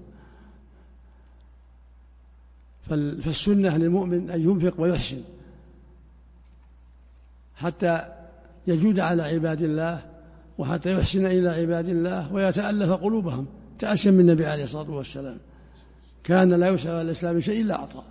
فالسنة للمؤمن أن ينفق ويحسن حتى يجود على عباد الله وحتى يحسن إلى عباد الله ويتألف قلوبهم، تأسيا من النبي عليه الصلاة والسلام كان لا يسأل عن الإسلام شيء إلا أعطاه،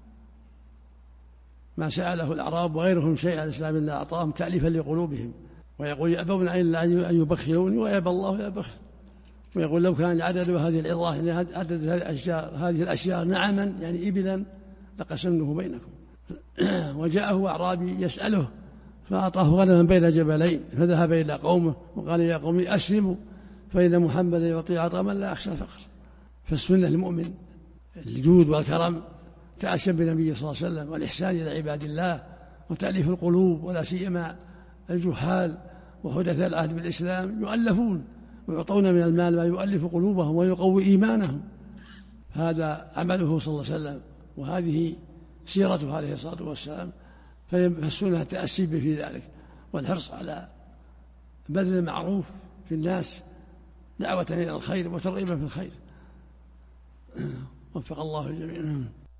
ما سأله الأعراب وغيرهم شيء عن الإسلام إلا أعطاهم تأليفا لقلوبهم. ويقول يأبون إلا أن يبخلوني ويأبى الله يبخل. ويقول لو كان عدد هذه العظات يعني عدد هذه الأشجار هذه الأشجار نعما يعني إبلا لقسمنه بينكم. وجاءه أعرابي يسأله فأعطاه غنما بين جبلين فذهب إلى قومه وقال يا قوم أسلموا فإن محمدا يعطي عطاء من لا يخشى الفقر. فالسنة للمؤمن الجود والكرم تأسيا بالنبي صلى الله عليه وسلم والإحسان إلى عباد الله وتأليف القلوب، ولا سيما الجهال وحدثاء العهد بالإسلام يؤلفون ويعطون من المال ما يؤلف قلوبهم ويقوي إيمانهم. هذا عمله صلى الله عليه وسلم وهذه سيرته عليه الصلاة والسلام. فالسنة التأسي به في ذلك والحرص على بذل المعروف في الناس دعوة إلى الخير وترغيبا في الخير. وفق الله الجميع.